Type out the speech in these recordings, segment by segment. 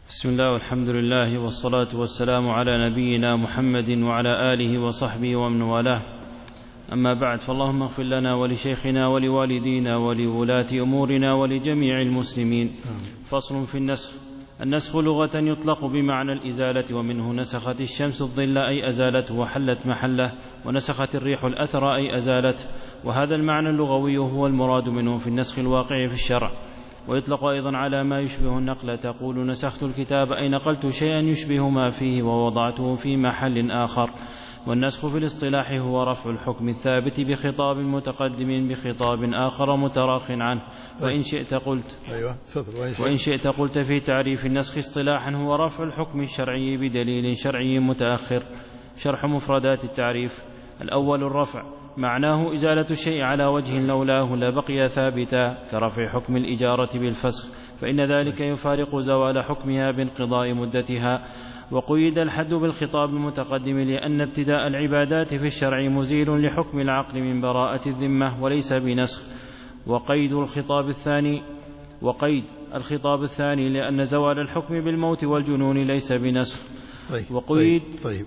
بسم الله والحمد لله والصلاة والسلام على نبينا محمد وعلى آله وصحبه ومن والاه. أما بعد، فاللهم اغفر لنا ولشيخنا ولوالدينا ولولاة أمورنا ولجميع المسلمين. فصل في النسخ. النسخ لغة يطلق بمعنى الإزالة، ومنه نسخت الشمس الظل أي أزالته وحلت محله، ونسخت الريح الأثر أي أزالته، وهذا المعنى اللغوي هو المراد منه في النسخ الواقع في الشرع. ويطلق أيضا على ما يشبه النقل، تقول نسخت الكتاب أي نقلت شيئا يشبه ما فيه ووضعته في محل آخر. والنسخ في الاصطلاح هو رفع الحكم الثابت بخطاب متقدم بخطاب آخر متراخ عنه. وإن شئت قلت في تعريف النسخ اصطلاحا هو رفع الحكم الشرعي بدليل شرعي متأخر. شرح مفردات التعريف. الأول الرفع، معناه إزالة الشيء على وجه لولاه لبقي ثابتا، كرفع حكم الإجارة بالفسخ، فإن ذلك يفارق زوال حكمها بانقضاء مدتها. وقيد الحد بالخطاب المتقدم لأن ابتداء العبادات في الشرع مزيل لحكم العقل من براءة الذمة وليس بنسخ. وقيد الخطاب الثاني لأن زوال الحكم بالموت والجنون ليس بنسخ. طيب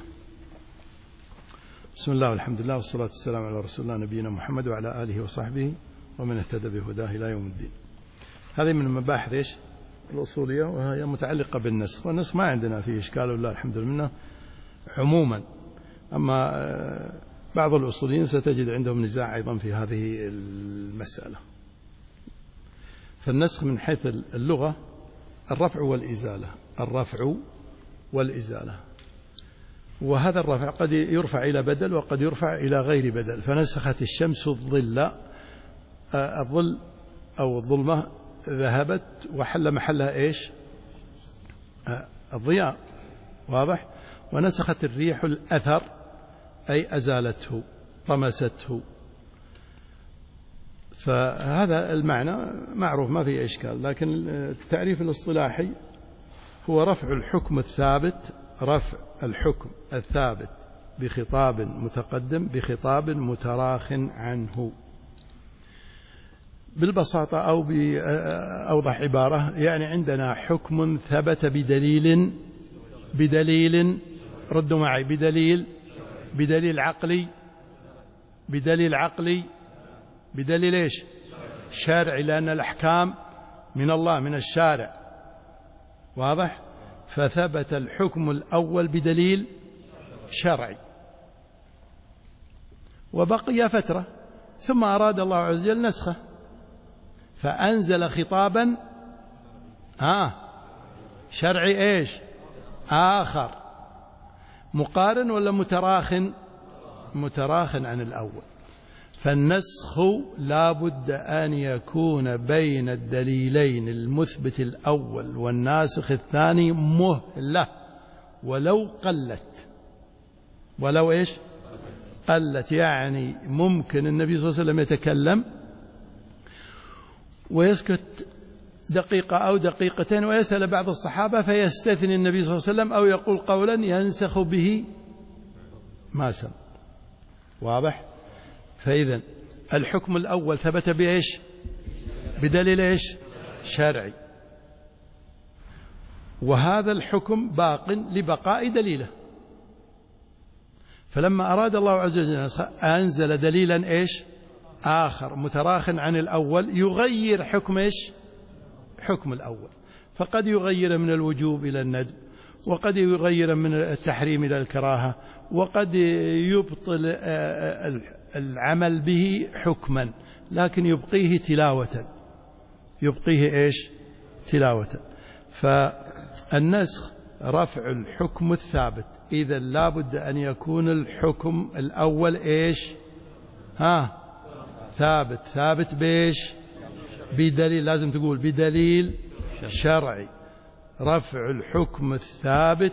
بسم الله والحمد لله والصلاة والسلام على رسول الله نبينا محمد وعلى آله وصحبه ومن اهتدى بهداه إلى يوم الدين. هذه من المباحث الأصولية، وهي متعلقة بالنسخ، والنسخ ما عندنا فيه إشكال والله الحمد لله عموما. أما بعض الأصوليين ستجد عندهم نزاع أيضا في هذه المسألة. فالنسخ من حيث اللغة الرفع والإزالة، وهذا الرفع قد يرفع إلى بدل وقد يرفع إلى غير بدل. فنسخت الشمس الظل أو الظلمة ذهبت وحل محلها إيش؟ الضياء، واضح. ونسخت الريح الأثر أي أزالته طمسته. فهذا المعنى معروف ما فيه إشكال، لكن التعريف الاصطلاحي هو رفع الحكم الثابت بخطاب متقدم بخطاب متراخ عنه. بالبساطة أو بأوضح عبارة، يعني عندنا حكم ثبت بدليل ردوا معي، بدليل إيش؟ شرعي، لأن الأحكام من الله من الشارع، واضح. فثبت الحكم الأول بدليل شرعي، وبقي فترة، ثم أراد الله عز وجل نسخه فأنزل خطابا شرعي إيش؟ آخر، مقارن ولا متراخ عن الأول. فالنسخ لا بد أن يكون بين الدليلين المثبت الأول والناسخ الثاني مهلة ولو قلت. يعني ممكن النبي صلى الله عليه وسلم يتكلم ويسكت دقيقة أو دقيقتين ويسأل بعض الصحابة فيستثني النبي صلى الله عليه وسلم أو يقول قولا ينسخ به ما سمع، واضح. فإذا الحكم الأول ثبت بإيش؟ بدليل إيش؟ شرعي، وهذا الحكم باق لبقاء دليله. فلما أراد الله عز وجل أنزل دليلا إيش؟ آخر متراخ عن الأول يغير حكم إيش؟ حكم الأول. فقد يغير من الوجوب إلى الندب، وقد يغير من التحريم إلى الكراهة، وقد يبطل العمل به حكما، لكن يبقيه تلاوة. فالنسخ رفع الحكم الثابت، إذا لا بد أن يكون الحكم الأول إيش؟ ثابت بإيش؟ بدليل، لازم تقول بدليل شرعي. رفع الحكم الثابت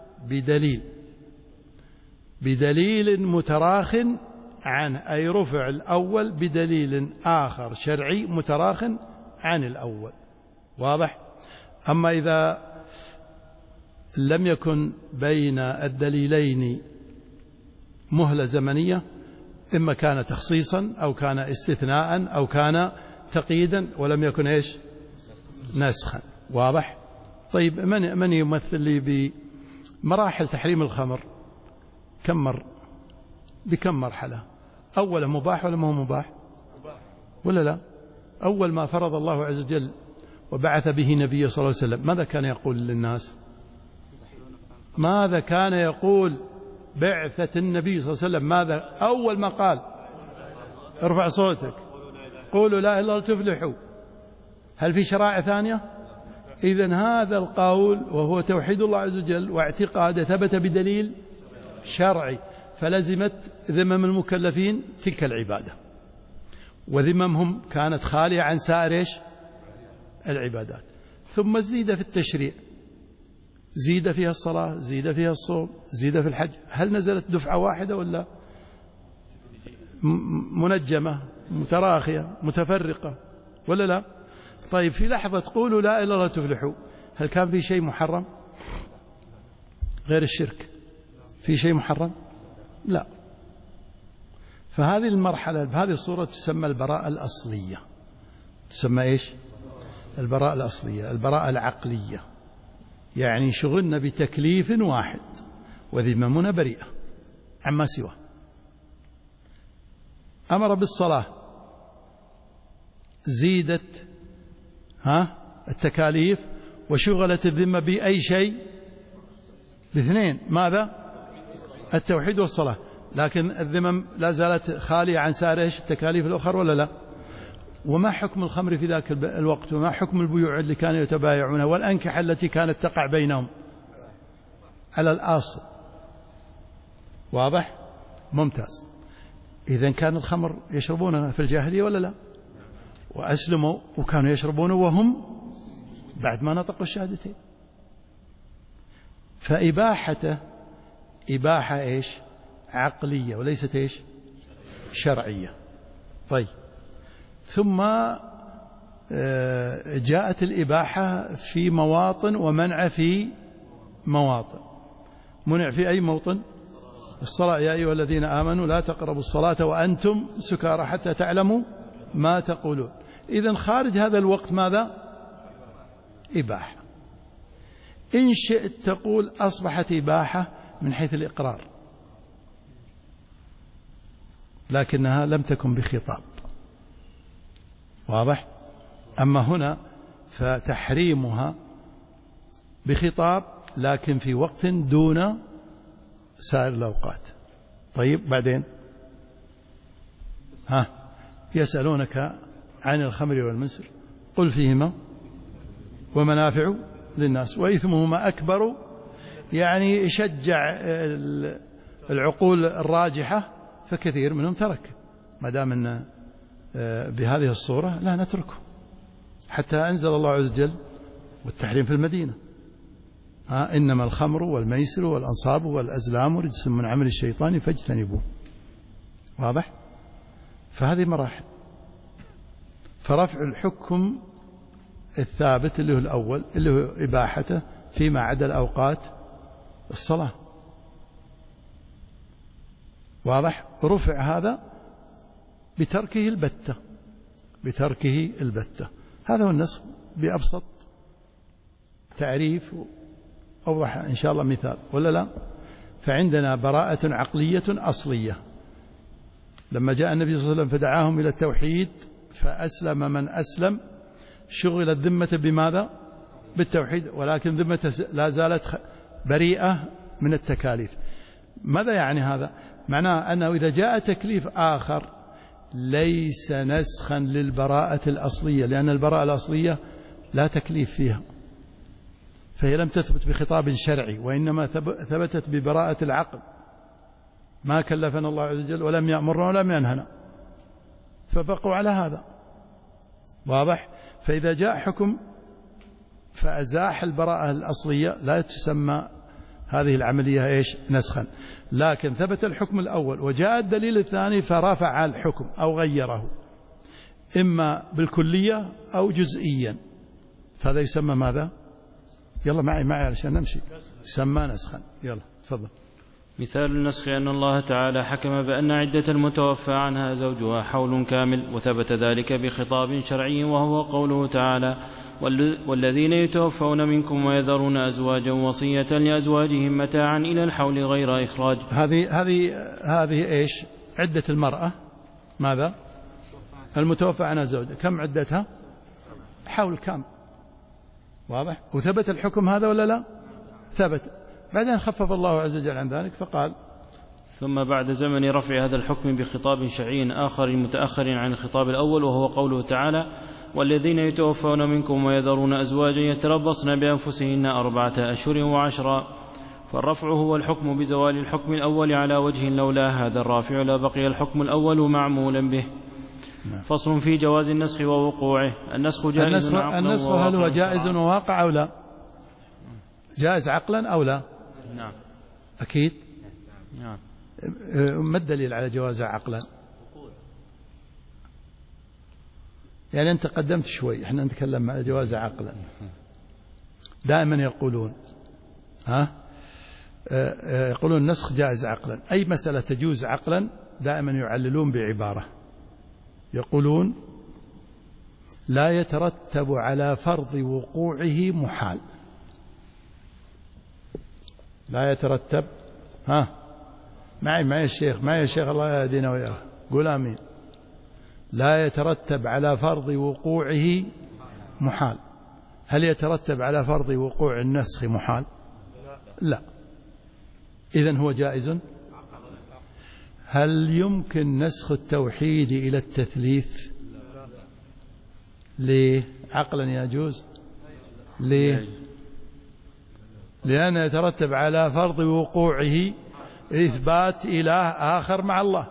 بدليل متراخ عنه، أي رفع الأول بدليل آخر شرعي متراخ عن الأول، واضح. أما إذا لم يكن بين الدليلين مهلة زمنية، إما كان تخصيصا أو كان استثناء أو كان تقييدا ولم يكن إيش؟ نسخا، واضح. طيب من يمثل لي بمراحل تحريم الخمر؟ بكم مرحلة؟ أولا مباح ولا ما هو مباح ولا لا؟ أول ما فرض الله عز وجل وبعث به نبيه صلى الله عليه وسلم ماذا كان يقول للناس؟ ماذا كان يقول بعثة النبي صلى الله عليه وسلم؟ ماذا أول ما قال؟ ارفع صوتك، قولوا لا إله إلا الله تفلحوا. هل في شرائع ثانية؟ إذن هذا القول وهو توحيد الله عز وجل واعتقاده ثبت بدليل شرعي، فلزمت ذمم المكلفين تلك العبادة، وذممهم كانت خالية عن سائر العبادات. ثم زيد في التشريع، زيد فيها الصلاة، زيد فيها الصوم، زيد في الحج. هل نزلت دفعة واحدة ولا منجمة متراخية متفرقة ولا لا؟ طيب في لحظة تقولوا لا إله إلا الله تفلحوا، هل كان في شيء محرم غير الشرك؟ في شيء محرم؟ لا. فهذه المرحلة بهذه الصورة تسمى البراءة الأصلية. تسمى إيش؟ البراءة الأصلية، البراءة العقلية، يعني شغلنا بتكليف واحد وذممنا بريئة عما سواه. أمر بالصلاة، زيدت التكاليف وشغلت الذمة بأي شيء؟ باثنين، ماذا؟ التوحيد والصلاة، لكن الذمم لا زالت خالية عن سائر التكاليف الأخرى ولا لا؟ وما حكم الخمر في ذاك الوقت؟ وما حكم البيوع اللي كانوا يتبايعونها والأنكحة التي كانت تقع بينهم؟ على الأصل. واضح؟ ممتاز. إذن كان الخمر يشربونها في الجاهلية ولا لا؟ وأسلموا وكانوا يشربونه وهم بعد ما نطقوا الشهادتين. فإباحته إباحة إيش؟ عقلية وليست إيش؟ شرعية. طيب، ثم جاءت الإباحة في مواطن ومنع في مواطن. منع في أي موطن؟ الصلاة، يا أيها الذين آمنوا لا تقربوا الصلاة وأنتم سكارى حتى تعلموا ما تقولون. إذن خارج هذا الوقت ماذا؟ إباحة. إن شئت تقول أصبحت إباحة من حيث الإقرار، لكنها لم تكن بخطاب. واضح؟ أما هنا فتحريمها بخطاب لكن في وقت دون سائر الأوقات. طيب بعدين يسألونك عن الخمر والميسر قل فيهما ومنافع للناس وإثمهما أكبر، يعني يشجع العقول الراجحة، فكثير منهم ترك. ما دام أن بهذه الصورة لا نتركه، حتى أنزل الله عز وجل والتحريم في المدينة: إنما الخمر والميسر والأنصاب والأزلام رجس من عمل الشيطان فاجتنبوه. واضح؟ فهذه مراحل. فرفع الحكم الثابت اللي هو الأول اللي هو إباحته فيما عدا الأوقات الصلاة. واضح؟ رفع هذا بتركه البتة، بتركه البتة. هذا هو النسخ بأبسط تعريف، أوضح إن شاء الله مثال ولا لا؟ فعندنا براءة عقلية أصلية. لما جاء النبي صلى الله عليه وسلم فدعاهم إلى التوحيد فأسلم من أسلم، شغل الذمة بماذا؟ بالتوحيد، ولكن ذمة لا زالت بريئة من التكاليف. ماذا يعني هذا؟ معناه أنه إذا جاء تكليف آخر ليس نسخا للبراءة الأصلية، لأن البراءة الأصلية لا تكليف فيها، فهي لم تثبت بخطاب شرعي، وإنما ثبتت ببراءة العقل. ما كلفنا الله عز وجل ولم يأمرنا ولم ينهنا، فبقوا على هذا. واضح؟ فإذا جاء حكم فأزاح البراءة الأصلية لا تسمى هذه العملية إيش؟ نسخا. لكن ثبت الحكم الأول وجاء الدليل الثاني فرفع الحكم أو غيره، إما بالكلية أو جزئيا، فهذا يسمى ماذا؟ يلا معي علشان نمشي. يسمى نسخا. يلا تفضل. مثال النسخ أن الله تعالى حكم بأن عدة المتوفى عنها زوجها حول كامل، وثبت ذلك بخطاب شرعي وهو قوله تعالى: والذين يتوفون منكم ويذرون أزواجا وصية لأزواجهم متاعا إلى الحول غير إخراج. هذه إيش عدة المرأة؟ ماذا؟ المتوفى عنها زوجها، كم عدتها؟ حول كامل، واضح؟ وثبت الحكم هذا ولا لا؟ ثبت. بعدين خفف الله عز وجل عن ذلك فقال: ثم بعد زمن رفع هذا الحكم بخطاب شرعي آخر متأخر عن الخطاب الأول، وهو قوله تعالى: والذين يتوفون منكم ويذرون أزواجا يتربصن بأنفسهن 4 أشهر و10. فالرفع هو الحكم بزوال الحكم الأول على وجه لولا هذا الرافع لبقي الحكم الأول معمولا به. فصل في جواز النسخ ووقوعه. النسخ جائز عقلا. النسخ هل هو جائز وواقع أو لا؟ جائز عقلا أو لا؟ نعم أكيد. نعم. ما الدليل على جوازها عقلا؟ يعني أنت قدمت شوي، احنا نتكلم على جوازها عقلا. دائما يقولون يقولون النسخ جائز عقلا، أي مسألة تجوز عقلا دائما يعللون بعبارة، يقولون: لا يترتب على فرض وقوعه محال. لا يترتب معي الشيخ الله يهدينا وياه، قول آمين. لا يترتب على فرض وقوعه محال. هل يترتب على فرض وقوع النسخ محال؟ لا. إذن هو جائز. هل يمكن نسخ التوحيد إلى التثليث؟ ليه عقلا يجوز؟ ليه؟ لأن يترتب على فرض وقوعه إثبات إله آخر مع الله،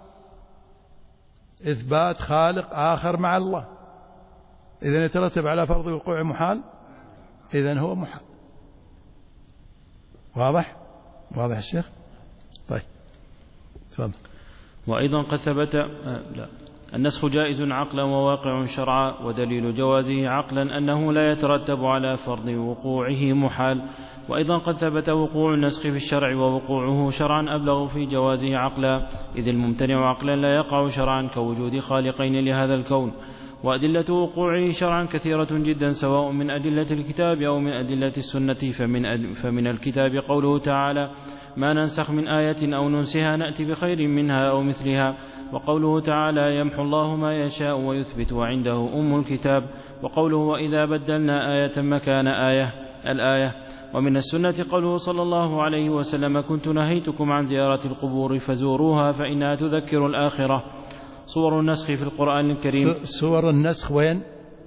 إثبات خالق آخر مع الله. إذن يترتب على فرض وقوع محال، إذن هو محال. واضح الشيخ؟ طيب تفضل. وأيضا قد ثبت النسخ جائز عقلا وواقع شرعا، ودليل جوازه عقلا أنه لا يترتب على فرض وقوعه محال. وأيضا قد ثبت وقوع النسخ في الشرع ووقوعه شرعا أبلغ في جوازه عقلا، إذ الممتنع عقلا لا يقع شرعا كوجود خالقين لهذا الكون. وأدلة وقوعه شرعا كثيرة جدا، سواء من أدلة الكتاب أو من أدلة السنة. فمن الكتاب قوله تعالى: ما ننسخ من آية أو ننسها نأتي بخير منها أو مثلها. وقوله تعالى: يمحو الله ما يشاء ويثبت وعنده أم الكتاب. وقوله: وإذا بدلنا آية مكان آية الآية. ومن السنة قوله صلى الله عليه وسلم: كنت نهيتكم عن زيارة القبور فزوروها فإنها تذكر الآخرة. صور النسخ في القرآن الكريم. صور النسخ وين؟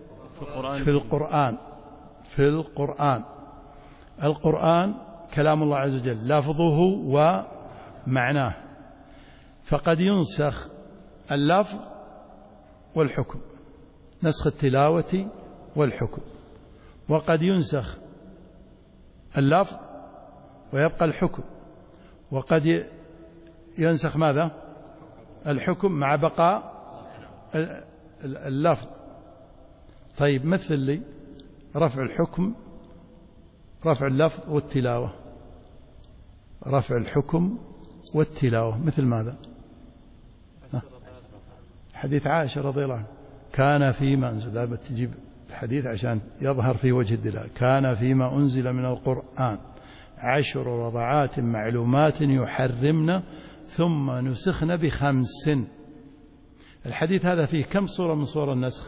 في القرآن. القرآن كلام الله عز وجل، لفظه ومعناه، فقد ينسخ اللفظ والحكم، نسخ التلاوة والحكم. وقد ينسخ اللفظ ويبقى الحكم، وقد ينسخ ماذا؟ الحكم مع بقاء اللفظ. طيب مثل لي رفع الحكم، رفع اللفظ والتلاوة، رفع الحكم والتلاوة مثل ماذا؟ حديث عائشة رضي الله عنها: كان فيما أنزل، لا بتجيب الحديث عشان يظهر في وجه الدلالة. كان فيما أنزل من القرآن 10 رضعات معلومات يحرمن ثم نسخن ب5. الحديث هذا فيه كم صورة من صور النسخ؟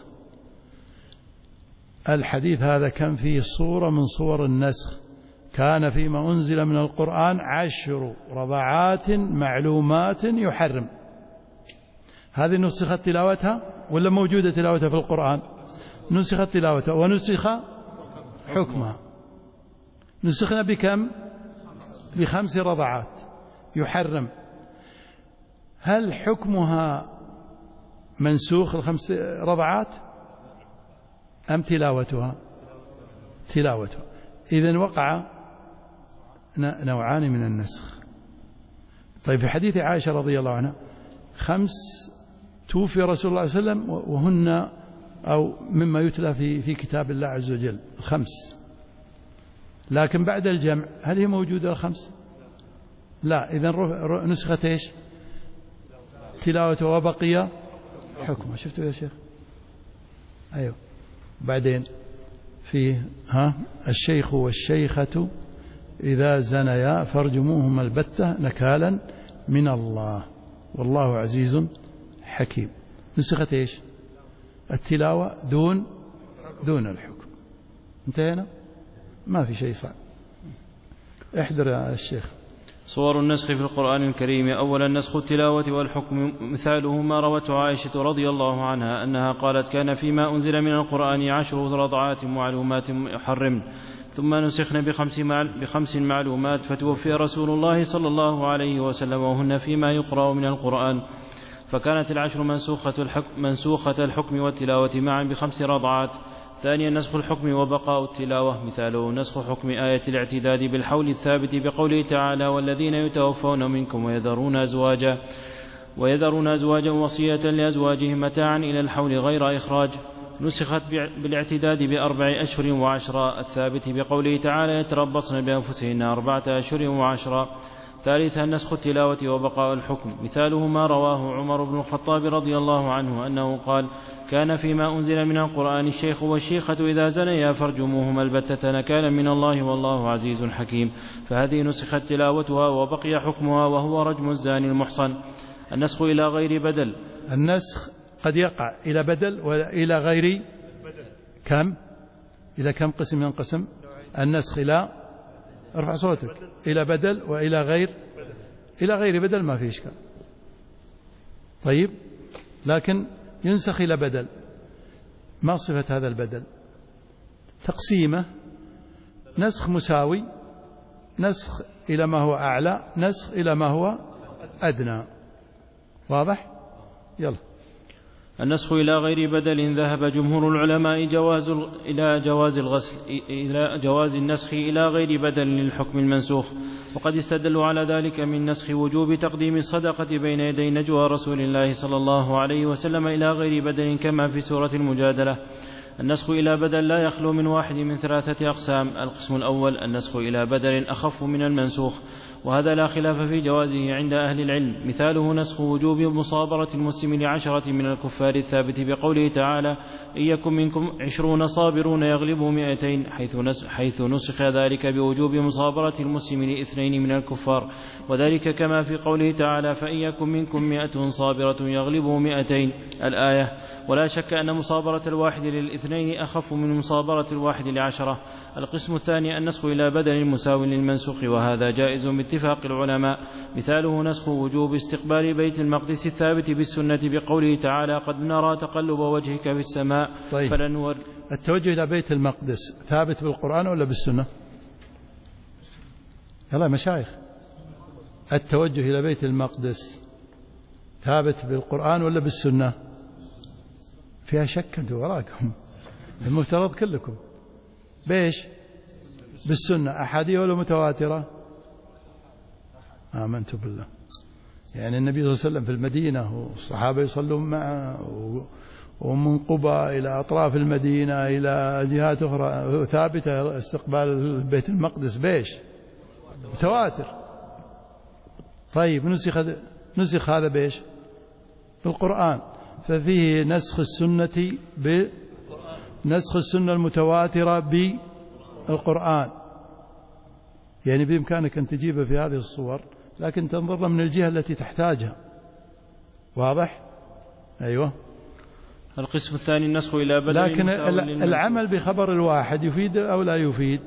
الحديث هذا كم فيه صورة من صور النسخ. كان فيما أنزل من القرآن 10 رضعات معلومات يحرم. هذه نسخت تلاوتها ولا موجودة تلاوتها في القرآن؟ نسخت تلاوتها ونسخ حكمها. نسخنا بكم؟ ب5 رضعات يحرم. هل حكمها منسوخ 5 رضعات أم تلاوتها؟ تلاوتها. إذن وقع نوعان من النسخ. طيب في حديث عائشة رضي الله عنها 5 توفي رسول الله صلى الله عليه وسلم وهن أو مما يتلى في كتاب الله عز وجل 5، لكن بعد الجمع هل هي موجودة 5؟ لا، إذن نسخت إيش؟ تلاوة وبقي حكمه. شفتوا يا شيخ؟ أيوه. بعدين فيه الشيخ والشيخة إذا زنيا فارجموهما البتة نكالا من الله والله عزيز حكيم. نسخت إيش؟ التلاوة دون الحكم. انتهينا، ما في شيء صعب. احضر يا الشيخ. صور النسخ في القرآن الكريم. أولا نسخ التلاوة والحكم، مثاله ما روته عائشة رضي الله عنها أنها قالت كان فيما أنزل من القرآن 10 رضعات معلومات يحرمن ثم نسخن ب5 معلومات، فتوفي رسول الله صلى الله عليه وسلم وهن فيما يقرأ من القرآن، فكانت 10 منسوخة الحكم والتلاوة معا ب5 رضعات. ثانيا نسخ الحكم وبقاء التلاوة، مثاله نسخ حكم آية الاعتداد بالحول الثابت بقوله تعالى والذين يتوفون منكم ويذرون أزواجا وصية لأزواجهم متاعا إلى الحول غير إخراج. نسخت بالاعتداد ب4 أشهر و10 الثابت بقوله تعالى يتربصن بأنفسهن 4 أشهر و10. ثالثا نسخ التلاوة وبقاء الحكم، مثاله ما رواه عمر بن الخطاب رضي الله عنه أنه قال كان فيما أنزل من القرآن الشيخ والشيخة إذا زنيا فارجموهما البتة نكالا من الله والله عزيز حكيم، فهذه نسخت تلاوتها وبقي حكمها وهو رجم الزاني المحصن. النسخ إلى غير بدل. النسخ قد يقع إلى بدل وإلى غير كم؟ إلى كم قسم ينقسم النسخ؟ إلى ارفع صوتك. إلى بدل وإلى غير بدل ما في إشكال. طيب، لكن ينسخ إلى بدل. ما صفة هذا البدل؟ تقسيمه: نسخ مساوي، نسخ إلى ما هو أعلى، نسخ إلى ما هو أدنى. واضح؟ يلا. النسخ إلى غير بدل ذهب جمهور العلماء إلى جواز النسخ إلى غير بدل للحكم المنسوخ، وقد استدلوا على ذلك من نسخ وجوب تقديم الصدقة بين يدي نجوى رسول الله صلى الله عليه وسلم إلى غير بدل كما في سورة المجادلة. النسخ إلى بدل لا يخلو من واحد من 3 أقسام. القسم الأول النسخ إلى بدل أخف من المنسوخ، وهذا لا خلاف في جوازه عند أهل العلم، مثاله نسخ وجوب مصابرة المسلم ل10 من الكفار الثابت بقوله تعالى إن يكن منكم 20 صابرون يغلبوا 200، حيث نسخ ذلك بوجوب مصابرة المسلم ل2 من الكفار، وذلك كما في قوله تعالى فإن يكن منكم 100 صابرة يغلبوا 200 الآية. ولا شك أن مصابرة الواحد ل2 أخف من مصابرة الواحد ل10. القسم الثاني النسخ إلى بدل مساو للمنسوخ، وهذا جائز باتفاق العلماء، مثاله نسخ وجوب استقبال بيت المقدس الثابت بالسنة بقوله تعالى قد نرى تقلب وجهك في السماء. طيب، التوجه إلى بيت المقدس ثابت بالقرآن ولا بالسنة؟ يلا مشايخ، التوجه إلى بيت المقدس ثابت بالقرآن ولا بالسنة؟ فيها شك أنتوا وراكم، المفترض كلكم بيش بالسنة. أحاديث ولا متواترة؟ آمنت بالله. يعني النبي صلى الله عليه وسلم في المدينة والصحابة يصلون معه، ومن قبى إلى أطراف المدينة إلى جهات أخرى ثابتة استقبال بيت المقدس بيش متواتر. طيب، نسخ هذا بيش بالقرآن، ففيه نسخ السنة المتواترة بالقرآن. يعني بإمكانك أن تجيبه في هذه الصور، لكن تنظر من الجهة التي تحتاجها. واضح؟ أيوة. القسم الثاني النسخ إلى بدل، لكن العمل بخبر الواحد يفيد أو لا يفيد؟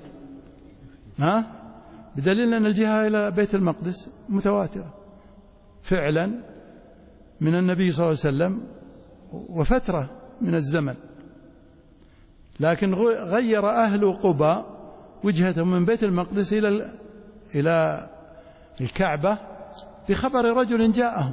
بدليل أن الجهة إلى بيت المقدس متواترة فعلا من النبي صلى الله عليه وسلم وفترة من الزمن، لكن غير أهل قبى وجهتهم من بيت المقدس إلى الكعبة بخبر رجل جاءهم.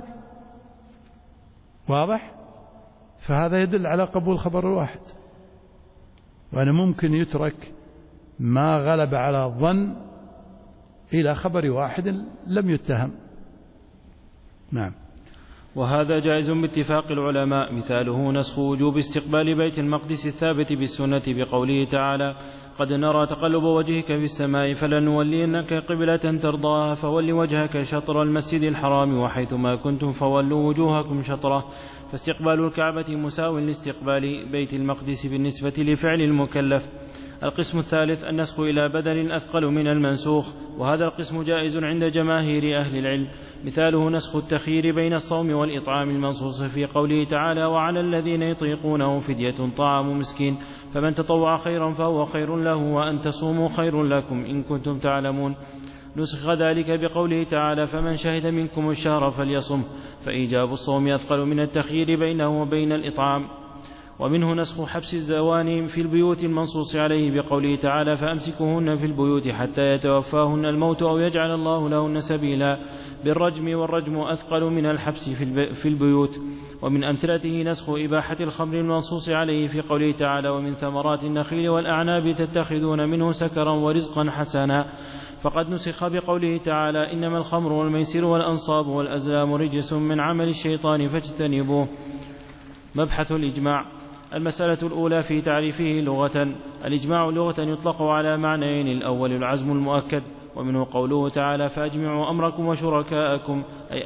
واضح؟ فهذا يدل على قبول خبر الواحد، وأنا ممكن يترك ما غلب على الظن إلى خبر واحد لم يتهم. نعم. وهذا جائز باتفاق العلماء، مثاله نسخ وجوب استقبال بيت المقدس الثابت بالسنة بقوله تعالى قد نرى تقلب وجهك في السماء فلنولينك قبلة ترضاها فول وجهك شطر المسجد الحرام وحيثما كنتم فولوا وجوهكم شطره فاستقبال الكعبة مساو لاستقبال بيت المقدس بالنسبة لفعل المكلف. القسم الثالث النسخ إلى بدل أثقل من المنسوخ، وهذا القسم جائز عند جماهير أهل العلم. مثاله نسخ التخيير بين الصوم والإطعام المنصوص في قوله تعالى وعلى الذين يطيقونه فدية طعام مسكين فمن تطوع خيرا فهو خير له وأن تصوموا خير لكم إن كنتم تعلمون. نسخ ذلك بقوله تعالى فمن شهد منكم الشهر فليصم، فإيجاب الصوم أثقل من التخيير بينه وبين الإطعام. ومنه نسخ حبس الزواني في البيوت المنصوص عليه بقوله تعالى فأمسكوهن في البيوت حتى يتوفاهن الموت أو يجعل الله لهن سبيلا بالرجم، والرجم أثقل من الحبس في البيوت. ومن أمثلته نسخ إباحة الخمر المنصوص عليه في قوله تعالى ومن ثمرات النخيل والأعناب تتخذون منه سكرا ورزقا حسنا، فقد نسخ بقوله تعالى إنما الخمر والميسر والأنصاب والأزلام رجس من عمل الشيطان فاجتنبوه. مبحث الإجماع. المسألة الأولى في تعريفه لغة. الإجماع لغة يطلق على معنيين: الأول العزم المؤكد، ومنه قوله تعالى فأجمعوا أمركم وشركاءكم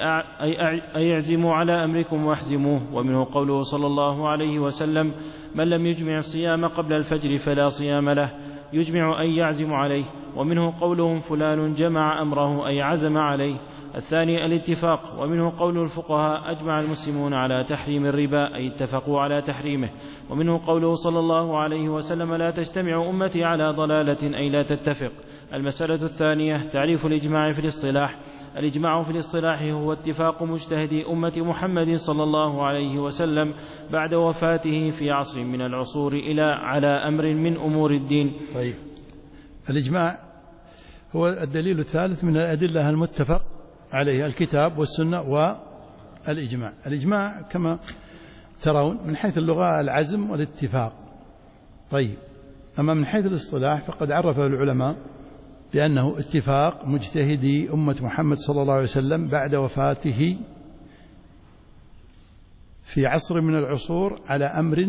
أي اعزموا على أمركم واحزموه، ومنه قوله صلى الله عليه وسلم من لم يجمع الصيام قبل الفجر فلا صيام له، يجمع أي يعزم عليه، ومنه قولهم فلان جمع أمره أي عزم عليه. الثاني الاتفاق، ومنه قول الفقهاء أجمع المسلمون على تحريم الربا أي اتفقوا على تحريمه، ومنه قوله صلى الله عليه وسلم لا تجتمع أمتي على ضلالة أي لا تتفق. المسألة الثانية تعريف الإجماع في الاصطلاح. الإجماع في الاصطلاح هو اتفاق مجتهدي أمة محمد صلى الله عليه وسلم بعد وفاته في عصر من العصور على أمر من أمور الدين. طيب، الإجماع هو الدليل الثالث من الأدلة المتفق عليه الكتاب والسنة والإجماع. الإجماع كما ترون من حيث اللغة العزم والاتفاق. طيب، أما من حيث الاصطلاح فقد عرفه العلماء بأنه اتفاق مجتهدي أمة محمد صلى الله عليه وسلم بعد وفاته في عصر من العصور على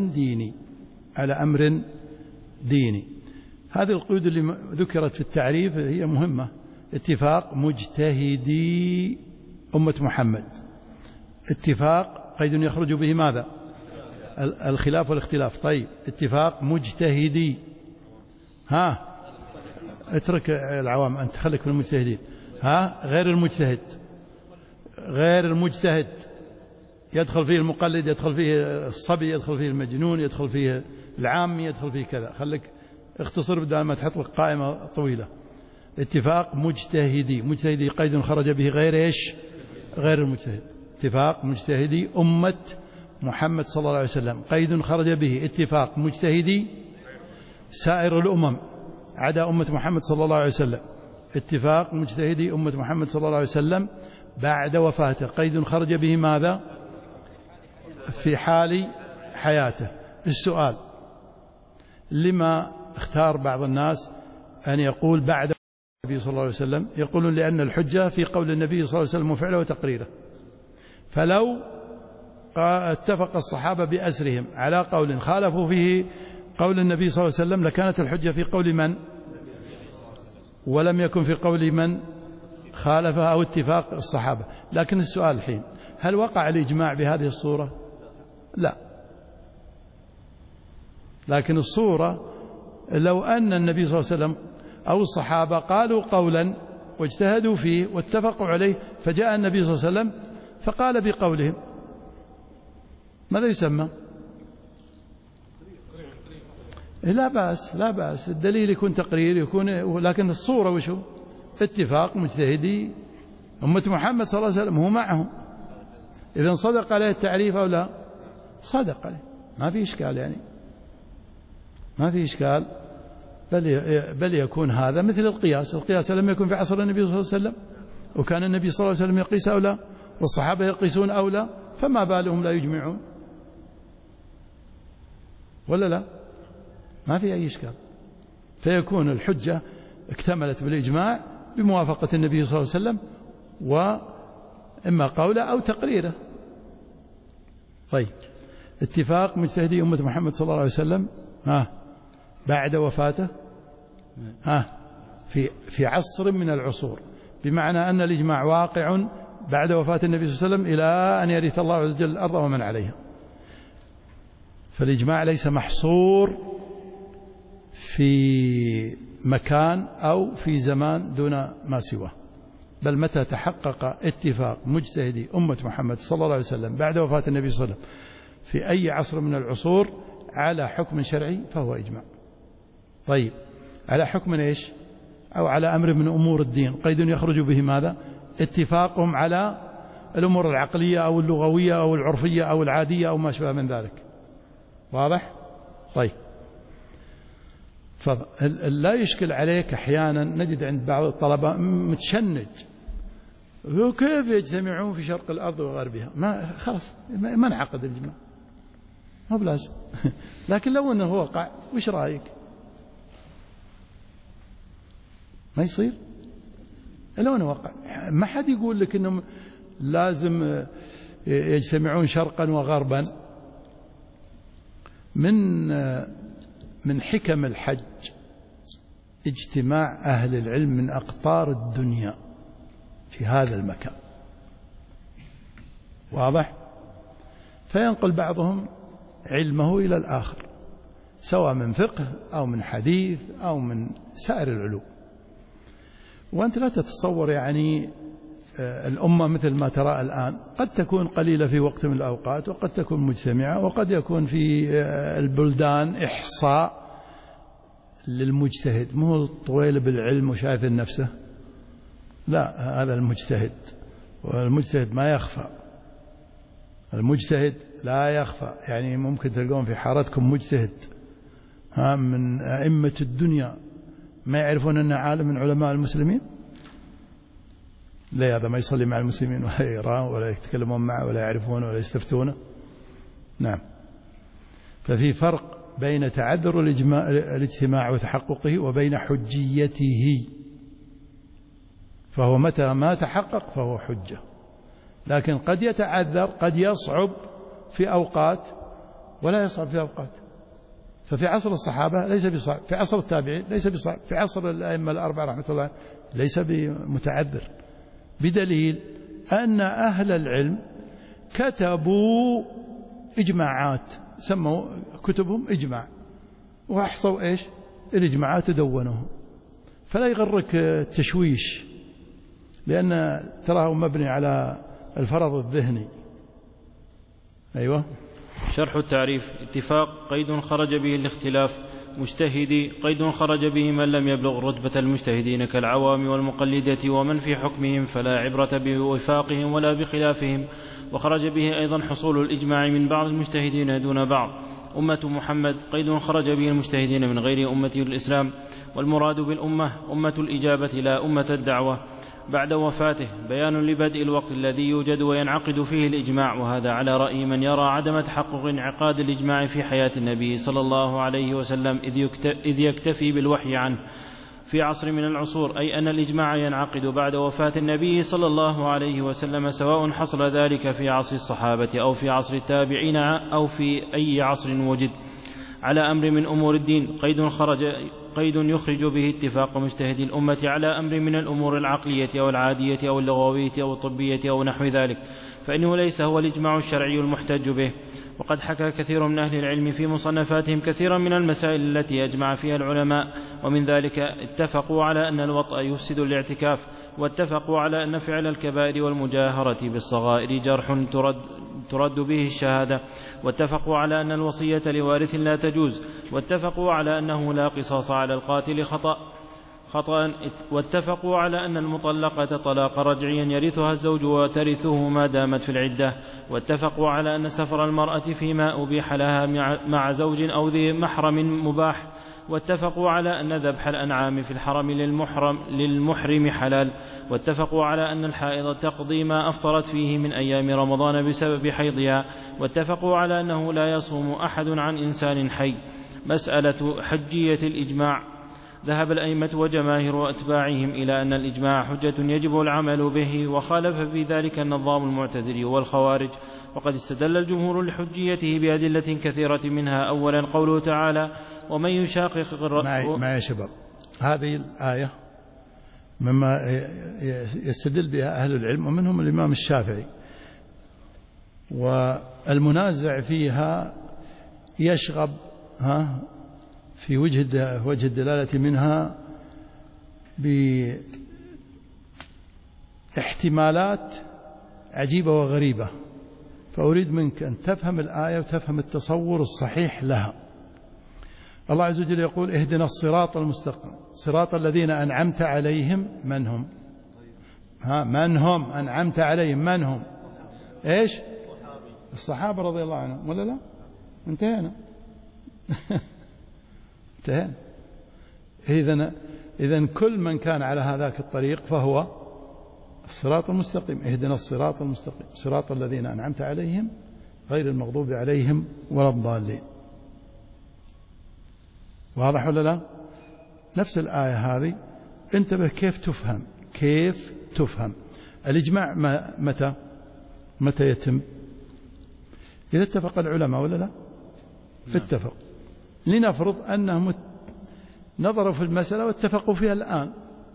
أمر ديني. هذه القيود اللي ذكرت في التعريف هي مهمة. اتفاق مجتهدي أمة محمد، اتفاق قيد يخرج به ماذا؟ الخلاف والاختلاف. طيب، اتفاق مجتهدي، اترك العوام أنت، خليك من المجتهدين. غير المجتهد يدخل فيه المقلد، يدخل فيه الصبي، يدخل فيه المجنون، يدخل فيه العامي، يدخل فيه كذا. خليك اختصر بدل ما تحط لك قائمة طويلة. اتفاق مجتهدي قيد خرج به غير المجتهد. اتفاق مجتهدي أمة محمد صلى الله عليه وسلم قيد خرج به اتفاق مجتهدي سائر الأمم عدا أمة محمد صلى الله عليه وسلم. اتفاق مجتهدي أمة محمد صلى الله عليه وسلم بعد وفاته قيد خرج به ماذا؟ في حال حياته. السؤال: لما اختار بعض الناس أن يقول بعد النبي صلى الله عليه وسلم؟ يقولون لأن الحجة في قول النبي صلى الله عليه وسلم وفعله وتقريره. فلو اتفق الصحابة بأسرهم على قول خالفوا فيه قول النبي صلى الله عليه وسلم لكانت الحجة في قول من؟ ولم يكن في قول من خالفها أو اتفاق الصحابة. لكن السؤال الحين: هل وقع الإجماع بهذه الصورة؟ لا. لكن الصورة لو أن النبي صلى الله عليه وسلم أو الصحابة قالوا قولا واجتهدوا فيه واتفقوا عليه، فجاء النبي صلى الله عليه وسلم فقال بقولهم، ماذا يسمى؟ لا بأس الدليل يكون تقرير، يكون، لكن الصورة وشو؟ اتفاق مجتهدي أمة محمد صلى الله عليه وسلم هو معهم. إذن صدق عليه التعريف أو لا؟ صدق عليه، ما في إشكال، يعني ما في إشكال. بل يكون هذا مثل القياس لم يكن في عصر النبي صلى الله عليه وسلم، وكان النبي صلى الله عليه وسلم يقيس أو لا، والصحابة يقيسون أو لا، فما بالهم لا يجمعون؟ ولا لا؟ ما في أي إشكال. فيكون الحجة اكتملت بالإجماع بموافقة النبي صلى الله عليه وسلم وإما قوله أو تقريره. طيب، اتفاق مجتهدي أمة محمد صلى الله عليه وسلم بعد وفاته في عصر من العصور، بمعنى أن الإجماع واقع بعد وفاة النبي صلى الله عليه وسلم إلى أن يرث الله عز وجل الأرض ومن عليها. فالإجماع ليس محصور في مكان أو في زمان دون ما سواه، بل متى تحقق اتفاق مجتهدي أمة محمد صلى الله عليه وسلم بعد وفاة النبي صلى الله عليه وسلم في أي عصر من العصور على حكم شرعي فهو إجماع. طيب، على حكم إيش؟ أو على أمر من أمور الدين، قيد يخرج به ماذا؟ اتفاقهم على الأمور العقلية أو اللغوية أو العرفية أو العادية أو ما شابه من ذلك. واضح؟ طيب، لا يشكل عليك أحيانا نجد عند بعض الطلبة متشنج، كيف يجتمعون في شرق الأرض وغربها؟ ما خلاص ما انعقد الإجماع، ما بلازم. لكن لو أنه وقع وش رأيك؟ ما يصير. لو أنه وقع ما حد يقول لك أنهم لازم يجتمعون شرقا وغربا. من حكم الحج اجتماع أهل العلم من أقطار الدنيا في هذا المكان. واضح؟ فينقل بعضهم علمه إلى الآخر، سواء من فقه أو من حديث أو من سائر العلوم. وأنت لا تتصور يعني الأمة مثل ما ترى الآن قد تكون قليلة في وقت من الأوقات، وقد تكون مجتمعة، وقد يكون في البلدان إحصاء للمجتهد، مو طويل بالعلم وشايف نفسه، لا، هذا المجتهد، والمجتهد ما يخفى، المجتهد لا يخفى. يعني ممكن تلقون في حارتكم مجتهد من أئمة الدنيا ما يعرفون أنه عالم من علماء المسلمين، لا، هذا ما يصلي مع المسلمين ولا يراه ولا يتكلمون معه ولا يعرفونه ولا يستفتونه. نعم. ففي فرق بين تعذر الاجتماع وتحققه وبين حجيته، فهو متى ما تحقق فهو حجة، لكن قد يتعذر، قد يصعب في أوقات ولا يصعب في أوقات. ففي عصر الصحابة ليس بصعب، في عصر التابعين ليس بصعب، في عصر الأئمة الأربعة رحمة الله ليس بمتعذر، بدليل أن أهل العلم كتبوا إجماعات، سموا كتبهم إجماع، وأحصوا إيش؟ الإجماعات ودونوه. فلا يغرك التشويش، لأن تراه مبني على الفرض الذهني. أيوة. شرح التعريف. اتفاق قيد خرج به الاختلاف، مجتهدي قيد خرج به من لم يبلغ رتبة المجتهدين كالعوام والمقلدة ومن في حكمهم فلا عبرة بوفاقهم ولا بخلافهم. وخرج به أيضا حصول الإجماع من بعض المجتهدين دون بعض. أمة محمد قيد خرج به المجتهدين من غير أمة الإسلام، والمراد بالأمة أمة الإجابة لا أمة الدعوة بعد وفاته، بيان لبدء الوقت الذي يوجد وينعقد فيه الإجماع، وهذا على رأي من يرى عدم تحقق انعقاد الإجماع في حياة النبي صلى الله عليه وسلم إذ يكتفي بالوحي عنه في عصر من العصور، أي أن الإجماع ينعقد بعد وفاة النبي صلى الله عليه وسلم، سواء حصل ذلك في عصر الصحابة أو في عصر التابعين أو في أي عصر وجد، على أمر من أمور الدين. قيد يخرج به اتفاق مجتهد الأمة على أمر من الأمور العقلية أو العادية أو اللغوية أو الطبية أو نحو ذلك، فإنه ليس هو الإجماع الشرعي المحتج به. وقد حكى كثير من أهل العلم في مصنفاتهم كثيرا من المسائل التي أجمع فيها العلماء، ومن ذلك اتفقوا على أن الوطأ يفسد الاعتكاف، واتفقوا على أن فعل الكبائر والمجاهرة بالصغائر جرح ترد به الشهادة، واتفقوا على أن الوصية لوارث لا تجوز، واتفقوا على أنه لا قصاص على القاتل خطأ، واتفقوا على أن المطلقة طلاق رجعيا يرثها الزوج وترثه ما دامت في العدة، واتفقوا على أن سفر المرأة فيما أبيح لها مع زوج أو ذي محرم مباح، واتفقوا على أن ذبح الأنعام في الحرم للمحرم حلال، واتفقوا على أن الحائض تقضي ما أفطرت فيه من أيام رمضان بسبب حيضها، واتفقوا على أنه لا يصوم أحد عن إنسان حي. مسألة حجية الإجماع. ذهب الأئمة وجماهير أتباعهم إلى أن الإجماع حجة يجب العمل به، وخالف في ذلك النظام المعتزلي والخوارج. وقد استدل الجمهور لحجيته بأدلة كثيرة، منها أولا قوله تعالى: ومن يشاقق معي يا شباب، هذه الآية مما يستدل بها أهل العلم ومنهم الإمام الشافعي، والمنازع فيها يشغب في وجه الدلالة منها باحتمالات عجيبة وغريبة، فأريد منك أن تفهم الآية وتفهم التصور الصحيح لها. الله عز وجل يقول اهدنا الصراط المستقيم صراط الذين أنعمت عليهم. من هم؟ من هم أنعمت عليهم؟ من هم؟ إيش؟ الصحابة رضي الله عنهم ولا لا؟ انتهينا. انتهينا. إذن كل من كان على هذاك الطريق فهو الصراط المستقيم. اهدنا الصراط المستقيم صراط الذين أنعمت عليهم غير المغضوب عليهم ولا الضالين. واضح ولا لا؟ نفس الآية هذه انتبه كيف تفهم الإجماع. متى يتم؟ إذا اتفق العلماء ولا لا؟ اتفقوا. لنفرض أنهم نظروا في المسألة واتفقوا فيها الآن،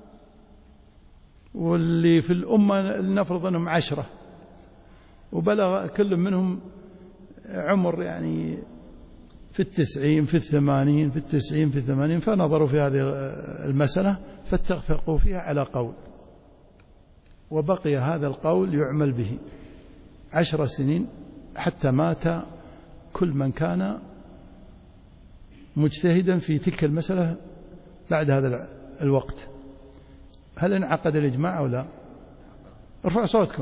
واللي في الأمة لنفرض أنهم 10 وبلغ كل منهم عمر يعني في 90 في 80 في 90 في 80، فنظروا في هذه المسألة فاتفقوا فيها على قول، وبقي هذا القول يعمل به 10 سنين حتى مات كل من كان مجتهدا في تلك المسألة بعد هذا الوقت. هل انعقد الإجماع أو لا؟ ارفعوا صوتكم.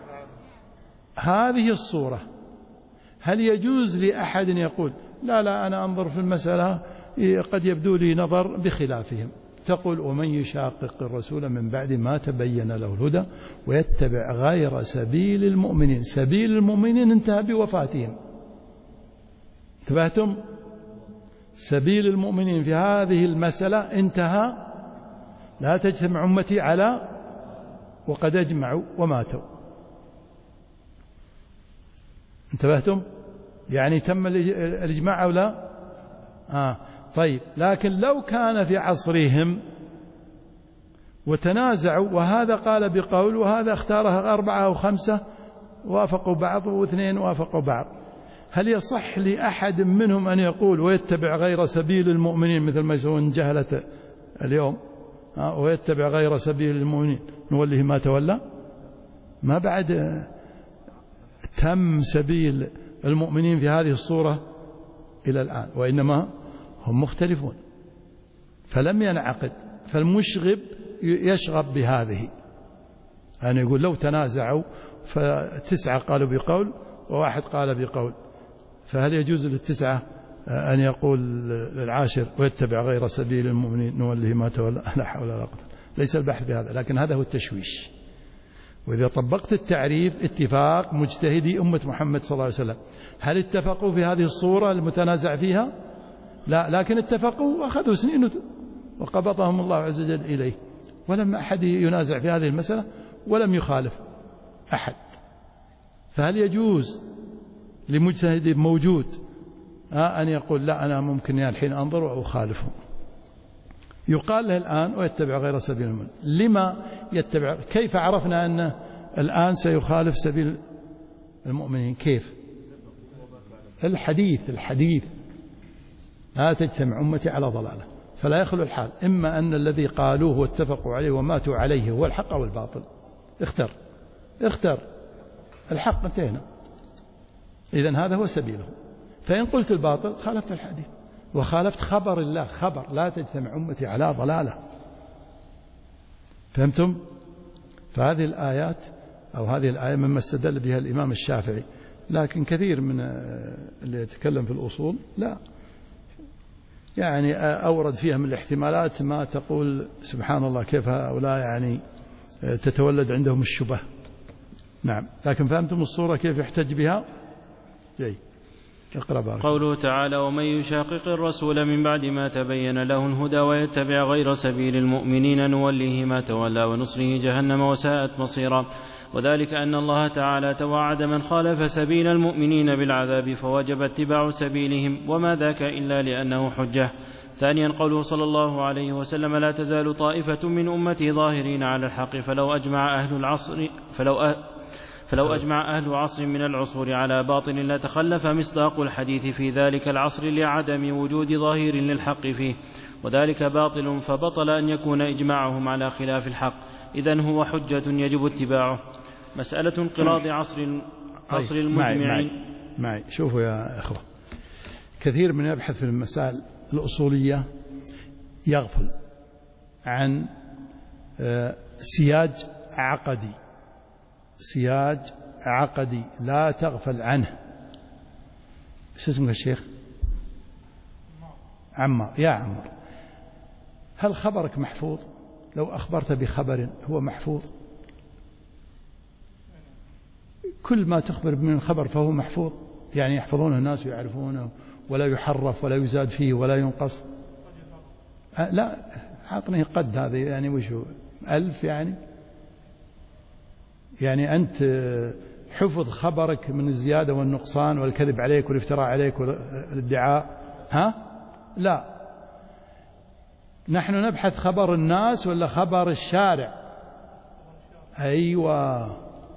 هذه الصورة هل يجوز لأحد يقول لا أنا أنظر في المسألة قد يبدو لي نظر بخلافهم؟ تقول ومن يشاقق الرسول من بعد ما تبين له الهدى ويتبع غير سبيل المؤمنين. سبيل المؤمنين انتهى بوفاتهم. انتبهتم؟ سبيل المؤمنين في هذه المسألة انتهى. لا تجتمع أمتي على وقد أجمعوا وماتوا. انتبهتم؟ يعني تم الإجماع أو لا؟ طيب، لكن لو كان في عصرهم وتنازعوا وهذا قال بقول وهذا اختارها 4 أو 5 وافقوا بعض و2 وافقوا بعض، هل يصح لأحد منهم أن يقول ويتبع غير سبيل المؤمنين مثل ما يسوون جهلة اليوم ويتبع غير سبيل المؤمنين نوله ما تولى؟ ما بعد تم سبيل المؤمنين في هذه الصورة إلى الآن، وإنما هم مختلفون فلم ينعقد. فالمشغب يشغب بهذه، أن يقول لو تنازعوا ف9 قالوا بقول و1 قال بقول، فهل يجوز لل9 أن يقول للعاشر ويتبع غير سبيل المؤمنين نوله ما تولى؟ لا حول ولا قوة. ليس البحث بهذا، لكن هذا هو التشويش. وإذا طبقت التعريف اتفاق مجتهدي أمة محمد صلى الله عليه وسلم، هل اتفقوا في هذه الصورة المتنازع فيها؟ لا، لكن اتفقوا وأخذوا سنين وقبضهم الله عز وجل إليه، ولم أحد ينازع في هذه المسألة ولم يخالف أحد. فهل يجوز لمجتهد موجود أن يقول لا أنا ممكن الحين أنظر وأخالفه؟ يقال له الآن ويتبع غير سبيل المؤمنين. لما يتبع؟ كيف عرفنا أن الآن سيخالف سبيل المؤمنين؟ كيف؟ الحديث لا تجتمع أمتي على ضلالة. فلا يخلو الحال، إما أن الذي قالوه واتفقوا عليه وماتوا عليه هو الحق أو الباطل. اختر الحق، انتهينا. إذن هذا هو سبيله. فإن قلت الباطل خالفت الحديث وخالفت خبر الله، خبر لا تجتمع أمتي على ضلالة. فهمتم؟ فهذه الآيات أو هذه الآية مما استدل بها الإمام الشافعي، لكن كثير من اللي يتكلم في الأصول لا، يعني أورد فيها من الاحتمالات ما تقول سبحان الله كيف هؤلاء يعني تتولد عندهم الشبه. نعم، لكن فهمتم الصورة كيف يحتج بها؟ جيد. قوله تعالى ومن يشاقق الرسول من بعد ما تبين له الهدى ويتبع غير سبيل المؤمنين نوله ما تولى ونصره جهنم وساءت مصيرا. وذلك أن الله تعالى توعد من خالف سبيل المؤمنين بالعذاب، فوجب اتباع سبيلهم، وما ذاك إلا لأنه حجة. ثانيا قوله صلى الله عليه وسلم: لا تزال طائفة من أمتي ظاهرين على الحق فلو أجمع أهل عصر من العصور على باطل لتخلف مصداق الحديث في ذلك العصر لعدم وجود ظاهر للحق فيه، وذلك باطل، فبطل أن يكون إجماعهم على خلاف الحق، إذن هو حجة يجب اتباعه. مسألة انقراض عصر المجمعين. معي شوفوا يا أخوة، كثير من يبحث في المسائل الأصولية يغفل عن سياج عقدي لا تغفل عنه. شو اسمك الشيخ؟ عمار. يا عمار، هل خبرك محفوظ؟ لو أخبرت بخبر هو محفوظ؟ كل ما تخبر من الخبر فهو محفوظ، يعني يحفظونه الناس ويعرفونه ولا يحرف ولا يزاد فيه ولا ينقص. لا، عطني قد هذا يعني وشو 1000 يعني أنت حفظ خبرك من الزيادة والنقصان والكذب عليك والافتراء عليك والادعاء؟ لا، نحن نبحث خبر الناس ولا خبر الشارع؟ أيوة.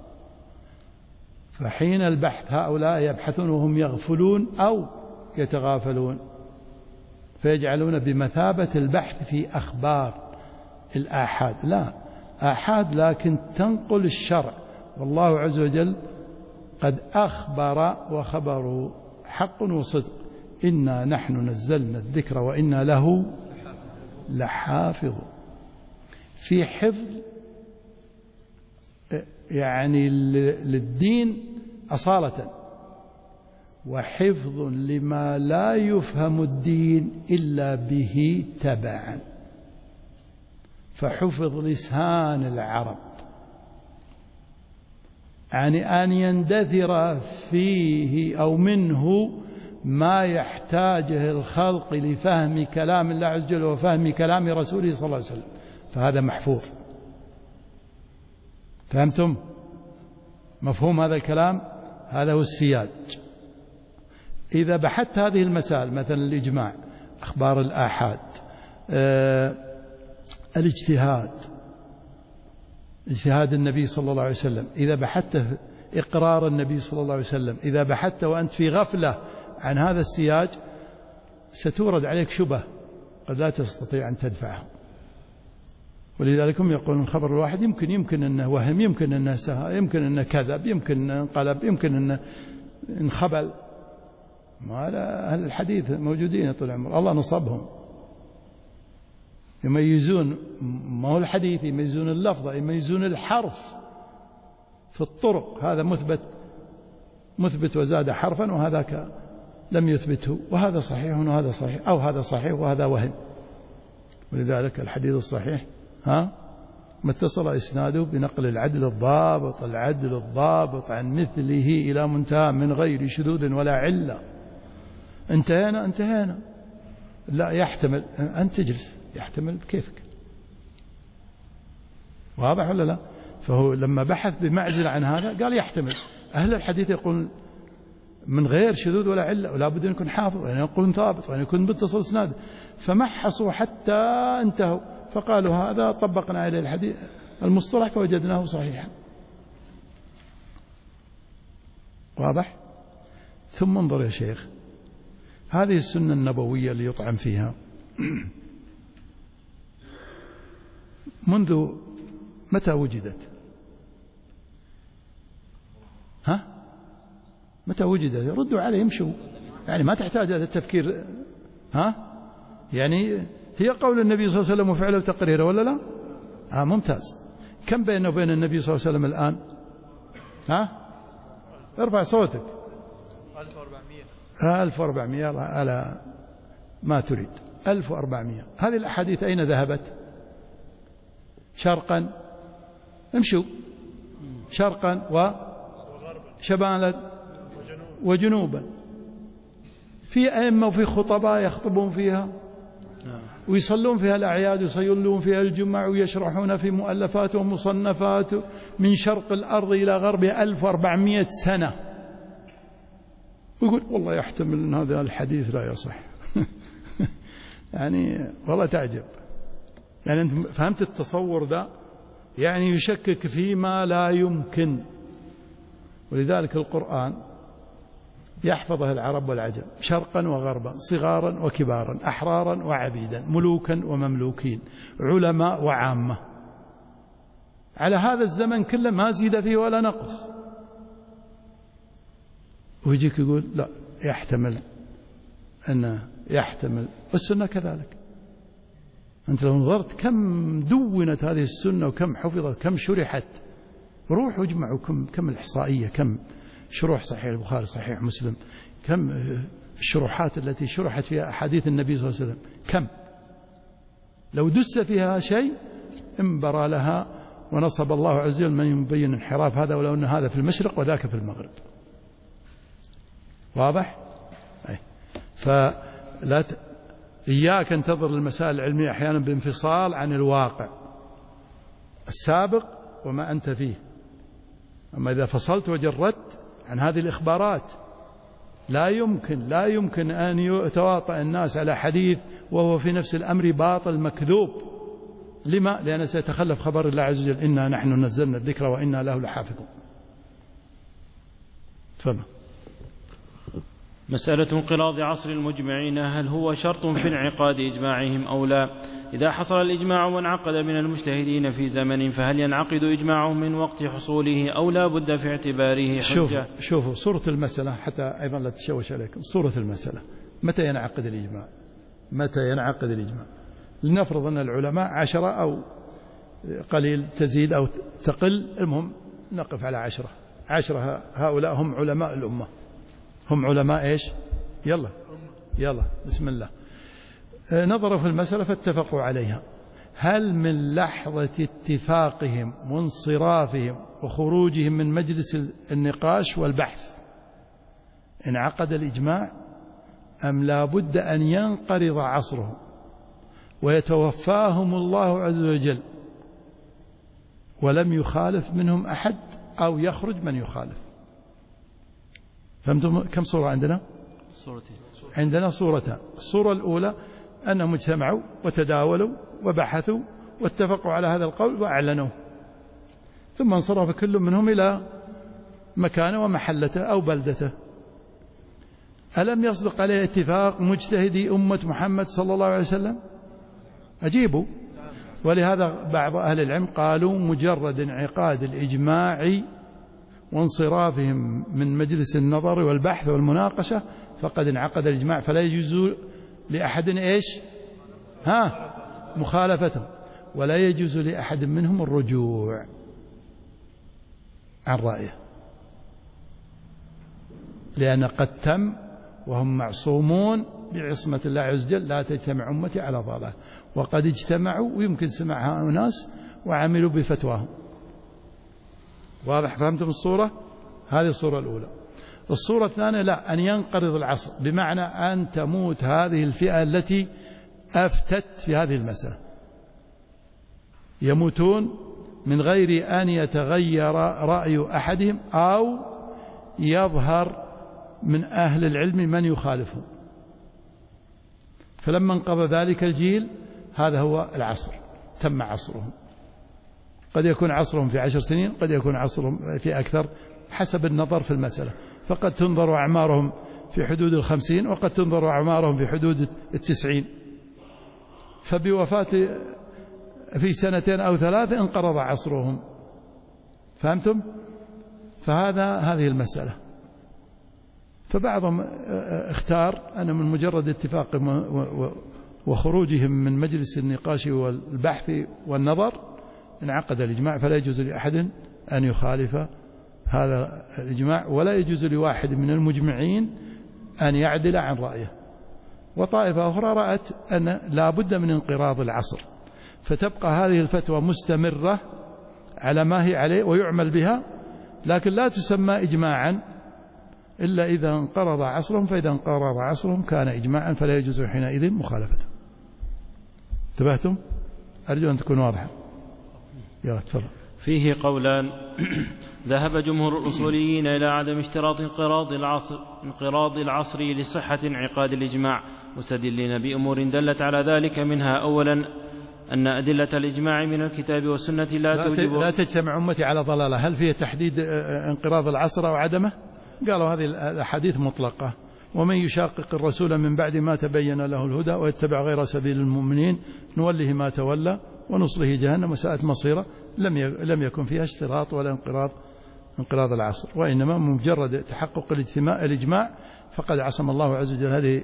فحين البحث هؤلاء يبحثون وهم يغفلون أو يتغافلون، فيجعلون بمثابة البحث في أخبار الآحاد. لا، آحاد لكن تنقل الشرع، والله عز وجل قد أخبر وخبره حق وصدق: إنا نحن نزلنا الذكر وإنا له لحافظ. في حفظ يعني للدين أصالة، وحفظ لما لا يفهم الدين إلا به تبعا. فحفظ لسان العرب يعني أن يندثر فيه أو منه ما يحتاجه الخلق لفهم كلام الله عز وجل وفهم كلام رسوله صلى الله عليه وسلم، فهذا محفوظ. فهمتم مفهوم هذا الكلام؟ هذا هو السياج. إذا بحثت هذه المسائل، مثلا الإجماع، أخبار الآحاد، الاجتهاد، اجتهاد النبي صلى الله عليه وسلم، إذا بحثت إقرار النبي صلى الله عليه وسلم، إذا بحثت وأنت في غفلة عن هذا السياج ستورد عليك شبه قد لا تستطيع أن تدفعها. ولذلك هم يقولون الخبر الواحد يمكن أنه وهم، يمكن أنه سهى، يمكن أنه كذب، يمكن أنه انقلب، يمكن أنه انخبل. ما أهل الحديث موجودين طول العمر، الله نصبهم يميزون، ما هو الحديث، يميزون اللفظة، يميزون الحرف في الطرق. هذا مثبت وزاد حرفا، وهذاك لم يثبته، وهذا صحيح وهذا صحيح، أو هذا صحيح وهذا وهم. ولذلك الحديث الصحيح ما اتصل إسناده بنقل العدل الضابط عن مثله إلى منتهى من غير شذوذ ولا علة. انتهينا. لا، يحتمل أن تجلس، يحتمل كيفك. واضح ولا لا؟ فهو لما بحث بمعزل عن هذا قال يحتمل. أهل الحديث يقول من غير شذوذ ولا علة، ولا بد أن يكون حافظ، وأن يكون ضابط، وأن يكون متصل إسناده. فمحصوا حتى انتهوا، فقالوا هذا طبقنا عليه الحديث المصطلح فوجدناه صحيحا. واضح؟ ثم انظر يا شيخ، هذه السنة النبوية اللي يطعم فيها منذ متى وجدت؟ متى وجدت؟ ردوا عليه، يمشوا، يعني ما تحتاج هذا التفكير. يعني هي قول النبي صلى الله عليه وسلم وفعله وتقريره ولا لا؟ ممتاز. كم بينه وبين النبي صلى الله عليه وسلم الآن؟ ارفع صوتك. 1400 على ما تريد. 1400. هذه الأحاديث أين ذهبت؟ شرقا، امشوا شرقا وشمالا وجنوبا، في أئمة وفي خطباء يخطبون فيها ويصلون فيها الأعياد ويصلون فيها الجمع ويشرحون في مؤلفات ومصنفات من شرق الأرض إلى غربها 1400 سنة، ويقول والله يحتمل أن هذا الحديث لا يصح. يعني والله تعجب. يعني أنت فهمت التصور ده؟ يعني يشكك فيما لا يمكن. ولذلك القرآن يحفظه العرب والعجم شرقا وغربا، صغارا وكبارا، أحرارا وعبيدا، ملوكا ومملوكين، علماء وعامة، على هذا الزمن كله ما زيد فيه ولا نقص. ويجيك يقول لا يحتمل أنه يحتمل، والسنة كذلك. أنت لو نظرت كم دونت هذه السنة وكم حفظت كم شرحت، روحوا اجمعوا كم الإحصائية، كم شروح صحيح البخاري صحيح مسلم، كم الشروحات التي شرحت فيها أحاديث النبي صلى الله عليه وسلم، كم لو دس فيها شيء انبرى لها ونصب الله عز وجل من يبين انحراف هذا، ولو أن هذا في المشرق وذاك في المغرب. واضح؟ أي. فلا إياك أن تنظر للمسائل العلمية أحيانا بانفصال عن الواقع السابق وما أنت فيه. أما إذا فصلت وجردت عن هذه الإخبارات لا يمكن أن يتواطأ الناس على حديث وهو في نفس الأمر باطل مكذوب. لما؟ لأنه سيتخلف خبر الله عز وجل: إنا نحن نزلنا الذكر وإنا له لحافظون. تفضل. مسألة انقراض عصر المجمعين، هل هو شرط في انعقاد إجماعهم أو لا؟ إذا حصل الإجماع وانعقد من المجتهدين في زمن، فهل ينعقد إجماعهم من وقت حصوله أو لا بد في اعتباره حجة؟ شوفوا صورة المسألة حتى أيضا لا تشوش عليكم. صورة المسألة متى ينعقد الإجماع؟ متى ينعقد الإجماع؟ لنفرض أن العلماء 10 أو قليل تزيد أو تقل، المهم نقف على 10. هؤلاء هم علماء الأمة، هم علماء إيش؟ يلا بسم الله. نظروا في المسألة فاتفقوا عليها. هل من لحظة اتفاقهم وانصرافهم وخروجهم من مجلس النقاش والبحث انعقد الإجماع، أم لا بد أن ينقرض عصرهم ويتوفاهم الله عز وجل ولم يخالف منهم أحد أو يخرج من يخالف؟ فهمتم كم صورة عندنا؟ صورتين. عندنا صورتان. الصورة الأولى أنهم اجتمعوا وتداولوا وبحثوا واتفقوا على هذا القول وأعلنوا، ثم انصرف كل منهم إلى مكانه ومحلته أو بلدته. ألم يصدق عليه اتفاق مجتهدي أمة محمد صلى الله عليه وسلم؟ أجيبوا. ولهذا بعض أهل العلم قالوا مجرد انعقاد الإجماع وانصرافهم من مجلس النظر والبحث والمناقشة فقد انعقد الإجماع، فلا يجوز لأحد إيش؟ مخالفته، ولا يجوز لأحد منهم الرجوع عن رأيه، لأن قد تم وهم معصومون بعصمة الله عز وجل: لا تجتمع أمتي على ضلال. وقد اجتمعوا ويمكن سمعها أناس وعملوا بفتواهم. واضح؟ فهمتم الصورة؟ هذه الصورة الأولى. الصورة الثانية لا، أن ينقرض العصر، بمعنى أن تموت هذه الفئة التي أفتت في هذه المسألة، يموتون من غير أن يتغير رأي أحدهم أو يظهر من أهل العلم من يخالفهم. فلما انقضى ذلك الجيل هذا هو العصر، تم عصرهم. قد يكون عصرهم في 10 سنين، قد يكون عصرهم في أكثر، حسب النظر في المسألة. فقد تنظر أعمارهم في حدود 50، وقد تنظر أعمارهم في حدود 90. فبوفاة في 2 أو 3 انقرض عصرهم. فهمتم؟ هذه المسألة. فبعضهم اختار أن من مجرد اتفاق وخروجهم من مجلس النقاش والبحث والنظر انعقد الإجماع، فلا يجوز لأحد أن يخالف هذا الإجماع، ولا يجوز لواحد من المجمعين أن يعدل عن رأيه. وطائفة أخرى رأت أن لا بد من انقراض العصر، فتبقى هذه الفتوى مستمرة على ما هي عليه ويعمل بها، لكن لا تسمى إجماعا إلا إذا انقرض عصرهم، فإذا انقرض عصرهم كان إجماعا فلا يجوز حينئذ مخالفته. انتبهتم؟ أرجو أن تكون واضحة. يلا تفضل. فيه قولان: ذهب جمهور الأصوليين إلى عدم اشتراط انقراض العصر لصحة انعقاد الإجماع، مستدلين بأمور دلت على ذلك، منها أولا أن أدلة الإجماع من الكتاب والسنة لا تجتمع أمتي على ضلالة. هل فيه تحديد انقراض العصر أو عدمه؟ قالوا هذه الأحاديث مطلقة. ومن يشاقق الرسول من بعد ما تبين له الهدى ويتبع غير سبيل المؤمنين نوله ما تولى ونصله جهنم وساءت مصيره. لم يكن فيها اشتراط ولا انقراض العصر، وإنما مجرد تحقق الإجماع فقد عصم الله عز وجل هذه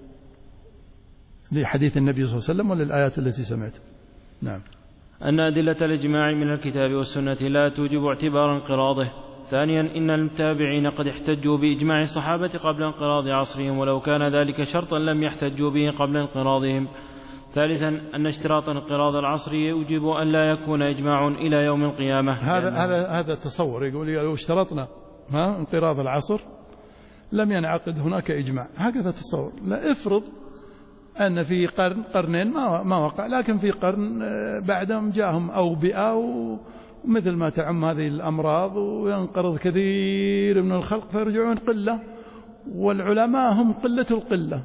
لحديث النبي صلى الله عليه وسلم وللآيات التي سمعت. نعم. أن أدلة الإجماع من الكتاب والسنة لا توجب اعتبار انقراضه. ثانيا إن المتابعين قد احتجوا بإجماع الصحابة قبل انقراض عصرهم، ولو كان ذلك شرطا لم يحتجوا به قبل انقراضهم. ثالثا أن اشتراط انقراض العصر يوجب أن لا يكون إجماع إلى يوم القيامة. هذا تصور، يقول لو اشترطنا انقراض العصر لم ينعقد هناك إجماع، هكذا تصور. لا، افرض أن في قرنين ما وقع، لكن في قرن بعدهم جاءهم أوبئة ومثل ما تعم هذه الأمراض وينقرض كثير من الخلق فيرجعون قلة، والعلماء هم قلة القلة.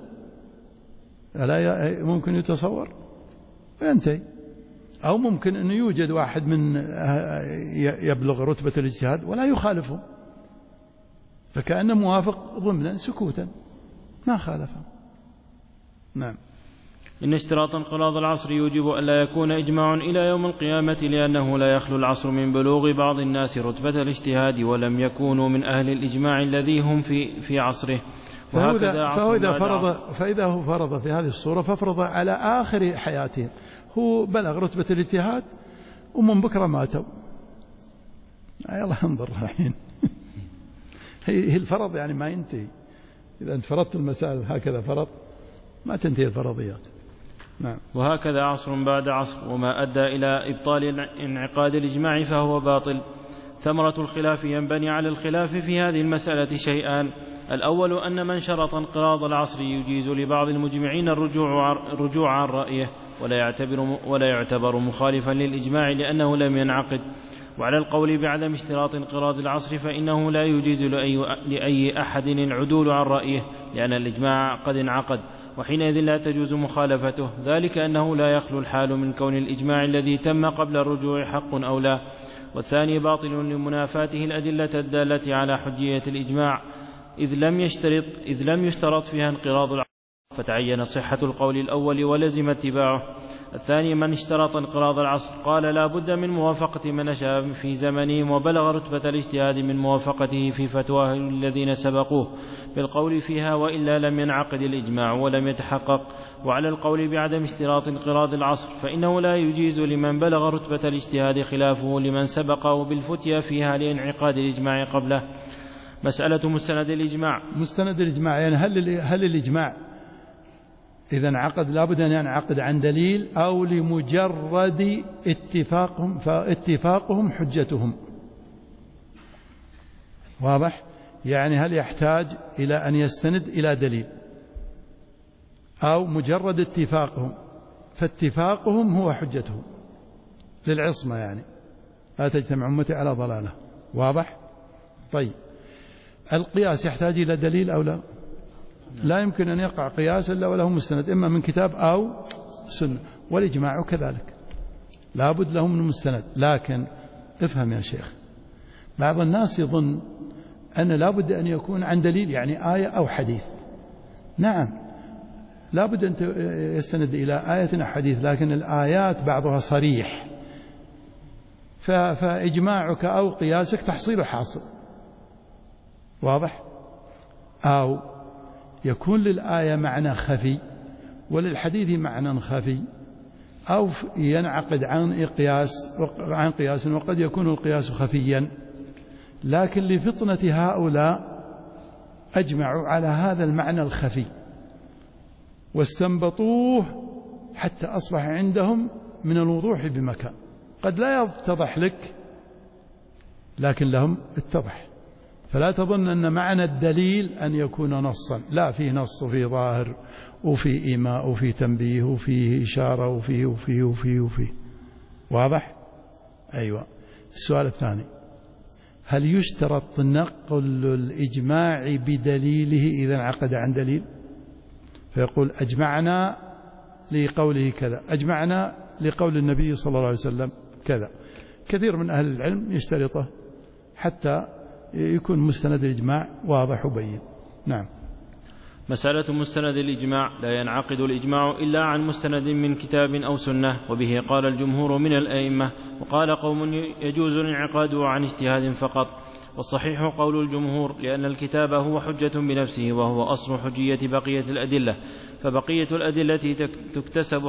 ألا ممكن يتصور؟ ينتهي. أو ممكن أن يوجد واحد من يبلغ رتبة الاجتهاد ولا يخالفه، فكأنه موافق ضمنا سكوتا ما خالفه. نعم. إن اشتراط انقراض العصر يوجب أن لا يكون إجماع إلى يوم القيامة، لأنه لا يخلو العصر من بلوغ بعض الناس رتبة الاجتهاد ولم يكونوا من أهل الإجماع الذي هم في عصره. فإذا هو فرض في هذه الصورة ففرض على آخر حياته، هو بلغ رتبة الاجتهاد ومن بكرة ماتوا. يلا انظر الحين. هي الفرض يعني ما ينتهي. إذا أنت فرضت المسائل هكذا فرض ما تنتهي الفرضيات. نعم. وهكذا عصر بعد عصر، وما أدى إلى إبطال انعقاد الإجماع فهو باطل. ثمرة الخلاف ينبني على الخلاف في هذه المسألة شيئان: الأول أن من شرط انقراض العصر يجيز لبعض المجمعين الرجوع عن رأيه ولا يعتبر مخالفا للإجماع لأنه لم ينعقد. وعلى القول بعدم اشتراط انقراض العصر فإنه لا يجيز لأي أحد العدول عن رأيه لأن الإجماع قد انعقد، وحينئذ لا تجوز مخالفته، ذلك أنه لا يخلو الحال من كون الإجماع الذي تم قبل الرجوع حق أو لا. والثاني باطل لمنافاته الأدلة الدالة على حجية الإجماع، إذ لم يشترط فيها انقراض العصر فتعين صحة القول الأول ولزم اتباعه. الثاني من اشترط انقراض العصر قال لا بد من موافقة من أشاء في زمنهم وبلغ رتبة الاجتهاد من موافقته في فتواه الذين سبقوه بالقول فيها، وإلا لم ينعقد الإجماع ولم يتحقق. وعلى القول بعدم اشتراط انقراض العصر فإنه لا يجيز لمن بلغ رتبة الاجتهاد خلافه لمن سبقه بالفتيا فيها لانعقاد الإجماع قبله. مسألة مستند الإجماع يعني هل الإجماع إذا انعقد لابد أن ينعقد عن دليل أو لمجرد اتفاقهم، فاتفاقهم حجتهم. واضح؟ يعني هل يحتاج إلى أن يستند إلى دليل أو مجرد اتفاقهم، فاتفاقهم هو حجتهم للعصمة، يعني لا تجتمع أمتي على ضلالة. واضح؟ طيب القياس يحتاج إلى دليل أو لا؟ لا يمكن أن يقع قياس إلا وله مستند إما من كتاب أو سنة، والإجماع كذلك لا بد له من مستند. لكن افهم يا شيخ، بعض الناس يظن أن لا بد أن يكون عن دليل، يعني آية أو حديث. نعم لا بد أن يستند إلى آية أو حديث، لكن الآيات بعضها صريح، فإجماعك أو قياسك تحصيل حاصل. واضح؟ أو يكون للآية معنى خفي وللحديث معنى خفي، أو ينعقد عن قياس وقد يكون القياس خفيا، لكن لفطنة هؤلاء أجمعوا على هذا المعنى الخفي واستنبطوه حتى أصبح عندهم من الوضوح بمكان، قد لا يتضح لك لكن لهم اتضح. فلا تظن أن معنى الدليل أن يكون نصا، لا، فيه نص وفيه ظاهر وفيه إيماء وفيه تنبيه وفيه إشارة وفيه وفيه وفيه وفيه. واضح؟ أيوة. السؤال الثاني: هل يشترط نقل الإجماع بدليله إذا انعقد عن دليل؟ فيقول أجمعنا لقوله كذا، أجمعنا لقول النبي صلى الله عليه وسلم كذا. كثير من أهل العلم يشترطه حتى يكون مستند الإجماع واضح وبين. نعم. مسألة مستند الإجماع: لا ينعقد الإجماع إلا عن مستند من كتاب أو سنة، وبه قال الجمهور من الأئمة، وقال قوم يجوز الانعقاد عن اجتهاد فقط، والصحيح قول الجمهور، لأن الكتاب هو حجة بنفسه وهو أصل حجية بقية الأدلة، فبقية الأدلة تكتسب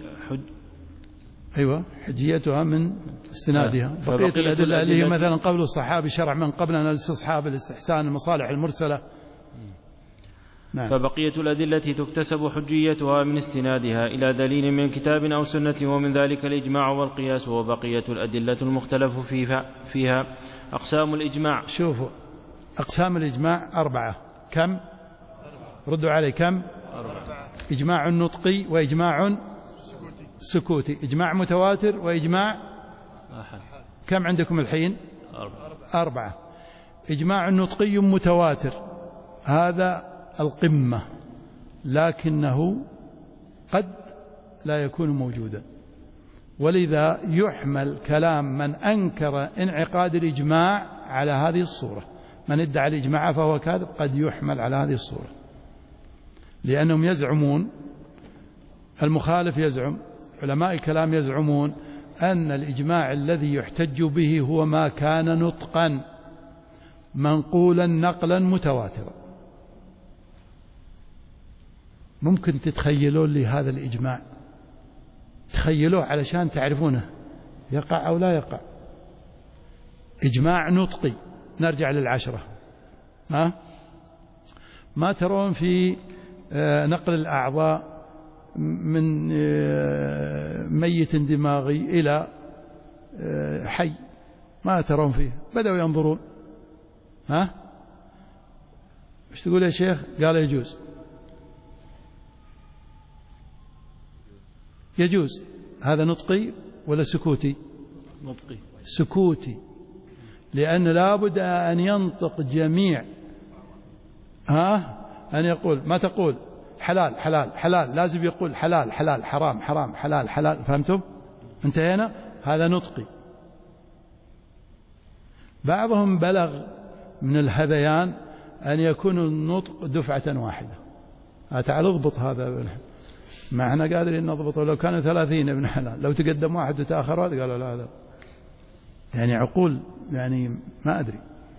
حجيتها من استنادها. بقية الأدلة اللي هي مثلا قول الصحابي شرع من قبلنا الاستصحاب الاستحسان المصالح المرسلة. نعم. فبقية الأدلة تكتسب حجيتها من استنادها إلى دليل من كتاب أو سنة، ومن ذلك الإجماع والقياس. وبقية الأدلة المختلف فيها. أقسام الإجماع: شوفوا أقسام الإجماع 4. كم؟ ردوا علي. كم؟ 4. إجماع نطقي وإجماع سكوتي، إجماع متواتر وإجماع كم عندكم الحين؟ 4. إجماع نطقي متواتر هذا القمة، لكنه قد لا يكون موجودا، ولذا يحمل كلام من أنكر انعقاد الإجماع على هذه الصورة. من ادعى الإجماع فهو كاذب، قد يحمل على هذه الصورة، لأنهم يزعمون، المخالف يزعم، علماء الكلام يزعمون أن الإجماع الذي يحتج به هو ما كان نطقا منقولا نقلا متواترا. ممكن تتخيلون لي هذا الإجماع، تخيلوه علشان تعرفونه يقع أو لا يقع. إجماع نطقي، نرجع لل10. ما ترون في نقل الأعضاء من ميت دماغي إلى حي، ما ترون فيه، بدأوا ينظرون. ايش تقول يا شيخ؟ قال يجوز. يجوز. هذا نطقي ولا سكوتي؟ نطقي. سكوتي، لأن لابد أن ينطق جميع أن يقول، ما تقول حلال حلال حلال، لازم يقول حلال حلال، حرام حرام، حلال حلال. فهمتم؟ انتهينا. هذا نطقي. بعضهم بلغ من الهذيان أن يكون النطق دفعة واحدة. تعال اضبط هذا، ما احنا قادرين نضبطه. لو كانوا 30 ابن حلال، لو تقدم واحد وتأخر واحد قالوا لا هذا يعني عقول، يعني ما أدري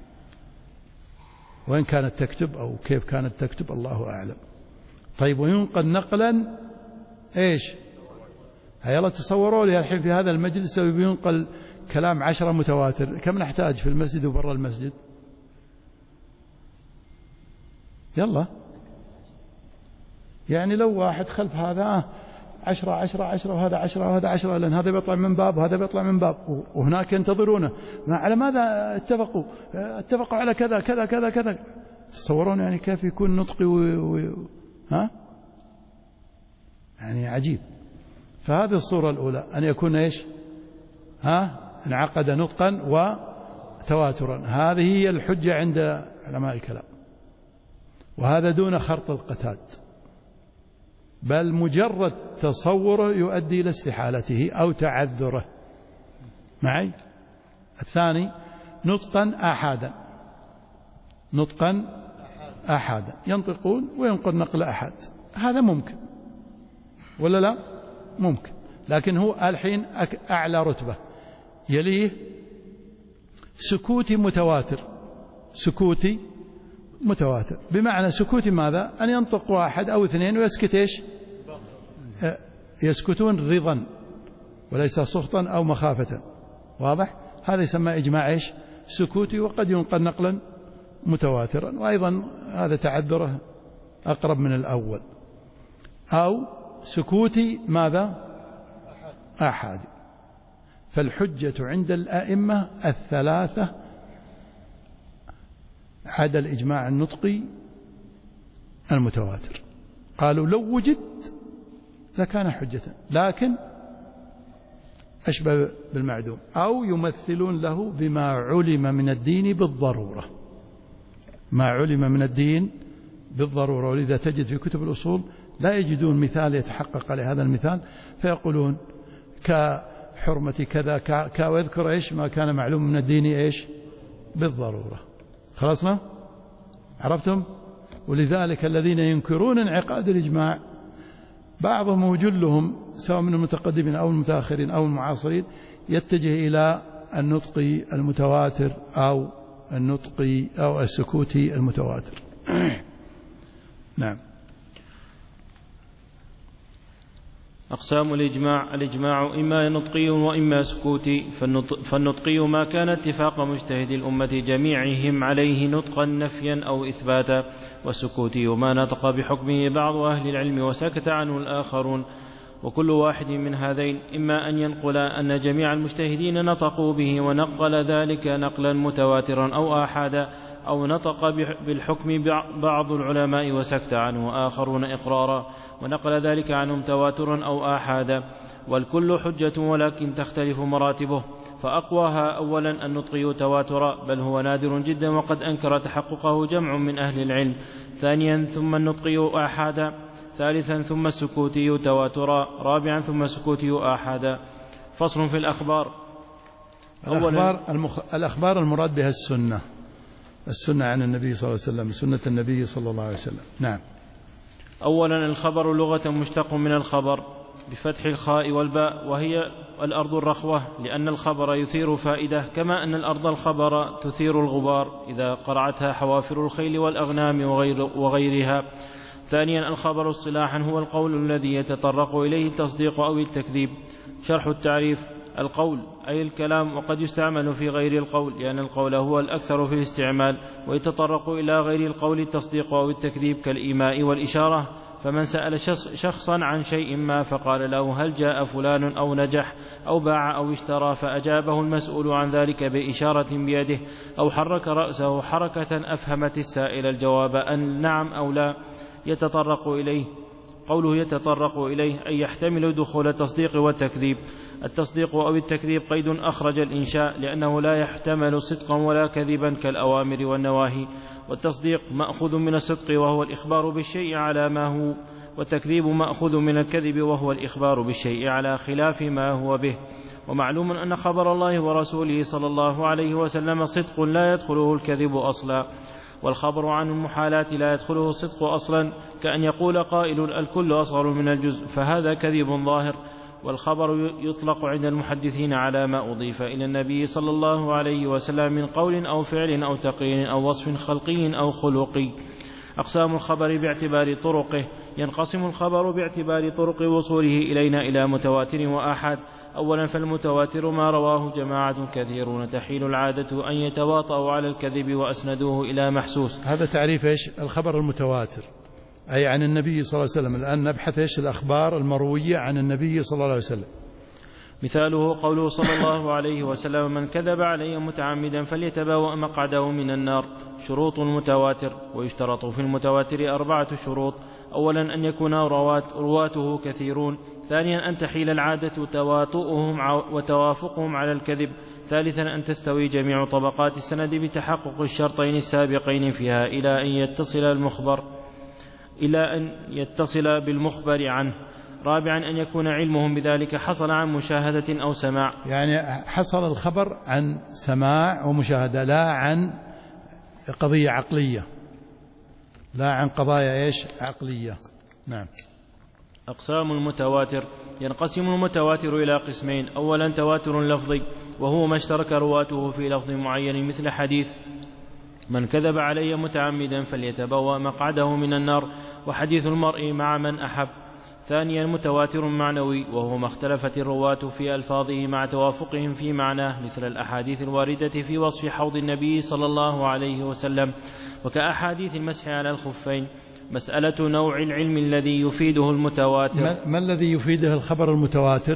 وين كانت تكتب أو كيف كانت تكتب، الله أعلم. طيب، وينقل نقلا إيش؟ هيلا تصوروا لي الحين في هذا المجلس ينقل كلام 10 متواتر، كم نحتاج في المسجد وبرا المسجد؟ يلا يعني لو واحد خلف هذا 10 10 10 وهذا 10 وهذا 10، لأن هذا بيطلع من باب وهذا بيطلع من باب، وهناك ينتظرونه. على ماذا اتفقوا؟ اتفقوا على كذا كذا كذا كذا. تصورون يعني كيف يكون نطقي يعني عجيب. فهذه الصورة الأولى، أن يكون إيش؟ انعقد نطقا وتواترا. هذه هي الحجة عند علماء الكلام، وهذا دون خرط القتاد، بل مجرد تصوره يؤدي إلى استحالته أو تعذره. معي؟ الثاني نطقا أحادا. نطقا أحادا، ينطقون وينقل نقل أحد. هذا ممكن ولا لا؟ ممكن، لكن هو الحين أعلى رتبة. يليه سكوتي متواتر. سكوتي متواتر بمعنى سكوتي ماذا؟ أن ينطق واحد أو اثنين ويسكت إيش؟ يسكتون رضا وليس سخطا أو مخافة. واضح؟ هذا يسمى إجماع إيش؟ سكوتي، وقد ينقل نقلا متواترا، وأيضا هذا تعذره أقرب من الأول. أو سكوتي ماذا؟ أحادي. فالحجة عند الأئمة الثلاثة عدا الإجماع النطقي المتواتر. قالوا لو وجد لكان حجة، لكن أشبه بالمعدوم، أو يمثلون له بما علم من الدين بالضرورة. ما علم من الدين بالضرورة. ولذا تجد في كتب الأصول لا يجدون مثال يتحقق لهذا المثال فيقولون كحرمة كذا ويذكر إيش ما كان معلوم من الدين إيش بالضرورة. خلصنا؟ عرفتم؟ ولذلك الذين ينكرون انعقاد الإجماع بعضهم وجلهم سواء من المتقدمين أو المتأخرين أو المعاصرين يتجه إلى النطق المتواتر أو النطق أو السكوتي المتواتر. نعم. أقسام الإجماع إما نطقي وإما سكوتي. فالنطقي ما كان اتفاق مجتهد الأمة جميعهم عليه نطقا نفيا أو إثباتا، والسكوتي ما نطق بحكمه بعض أهل العلم وسكت عنه الآخرون. وكل واحد من هذين إما أن ينقل أن جميع المجتهدين نطقوا به ونقل ذلك نقلا متواترا أو آحادا، أو نطق بالحكم بعض العلماء وسكت عنه آخرون إقرارا ونقل ذلك عنهم تواترا أو آحادا، والكل حجة ولكن تختلف مراتبه. فأقواها أولا النطقي تواترا، بل هو نادر جدا وقد أنكر تحققه جمع من أهل العلم. ثانيا ثم النطقي آحادا. ثالثا ثم السكوتي تواترا. رابعا ثم السكوتي آحادا. فصل في الأخبار. الأخبار المراد بها السنة عن النبي صلى الله عليه وسلم، سنة النبي صلى الله عليه وسلم. نعم. أولا الخبر لغة مشتق من الخبر بفتح الخاء والباء، وهي الأرض الرخوة، لأن الخبر يثير فائدة، كما أن الأرض الخبر تثير الغبار إذا قرعتها حوافر الخيل والأغنام وغيرها. ثانيا الخبر اصطلاحا هو القول الذي يتطرق إليه التصديق أو التكذيب. شرح التعريف. القول أي الكلام، وقد يستعمل في غير القول لأن القول هو الأكثر في الاستعمال، ويتطرق إلى غير القول التصديق أو التكذيب كالإيماء والإشارة. فمن سأل شخصا عن شيء ما فقال له هل جاء فلان أو نجح أو باع أو اشترى، فأجابه المسؤول عن ذلك بإشارة بيده أو حرك رأسه حركة أفهمت السائل الجواب أن نعم أو لا، يتطرق إليه. قوله يتطرق إليه أي يحتمل دخول التصديق والتكذيب. التصديق أو التكذيب قيد أخرج الإنشاء، لأنه لا يحتمل صدقا ولا كذبا كالأوامر والنواهي. والتصديق مأخوذ من الصدق وهو الإخبار بالشيء على ما هو، والتكذيب مأخوذ من الكذب وهو الإخبار بالشيء على خلاف ما هو به. ومعلوم أن خبر الله ورسوله صلى الله عليه وسلم صدق لا يدخله الكذب أصلا، والخبر عن المحالات لا يدخله الصدق أصلا، كأن يقول قائل الكل أصغر من الجزء، فهذا كذب ظاهر. والخبر يطلق عند المحدثين على ما أضيف إلى النبي صلى الله عليه وسلم من قول أو فعل أو تقرير أو وصف خلقي أو خلقي. أقسام الخبر باعتبار طرقه. ينقسم الخبر باعتبار طرق وصوله إلينا إلى متواتر وآحاد. أولا فالمتواتر ما رواه جماعة كثيرون تحيل العادة أن يتواطؤوا على الكذب وأسندوه إلى محسوس. هذا تعريف إيش الخبر المتواتر، أي عن النبي صلى الله عليه وسلم. الآن نبحث إيش الأخبار المروية عن النبي صلى الله عليه وسلم. مثاله قوله صلى الله عليه وسلم من كذب علي متعمدا فليتبوأ مقعده من النار. شروط المتواتر. ويشترط في المتواتر 4 شروط. أولا أن يكون رواته كثيرون. ثانيا أن تحيل العادة تواطؤهم وتوافقهم على الكذب. ثالثا أن تستوي جميع طبقات السند بتحقق الشرطين السابقين فيها إلى أن يتصل بالمخبر عنه. رابعا أن يكون علمهم بذلك حصل عن مشاهدة أو سماع، يعني حصل الخبر عن سماع ومشاهدة، لا عن قضية عقلية، لا عن قضايا إيش عقلية. نعم. أقسام المتواتر. ينقسم المتواتر إلى قسمين. أولا تواتر لفظي، وهو ما اشترك رواته في لفظ معين، مثل حديث من كذب علي متعمدا فليتبوأ مقعده من النار، وحديث المرء مع من أحب. ثانيا متواتر معنوي، وهو ما اختلفت الرواة في ألفاظه مع توافقهم في معناه، مثل الأحاديث الواردة في وصف حوض النبي صلى الله عليه وسلم، وكأحاديث المسح على الخفين. مسألة نوع العلم الذي يفيده المتواتر. ما الذي يفيده الخبر المتواتر؟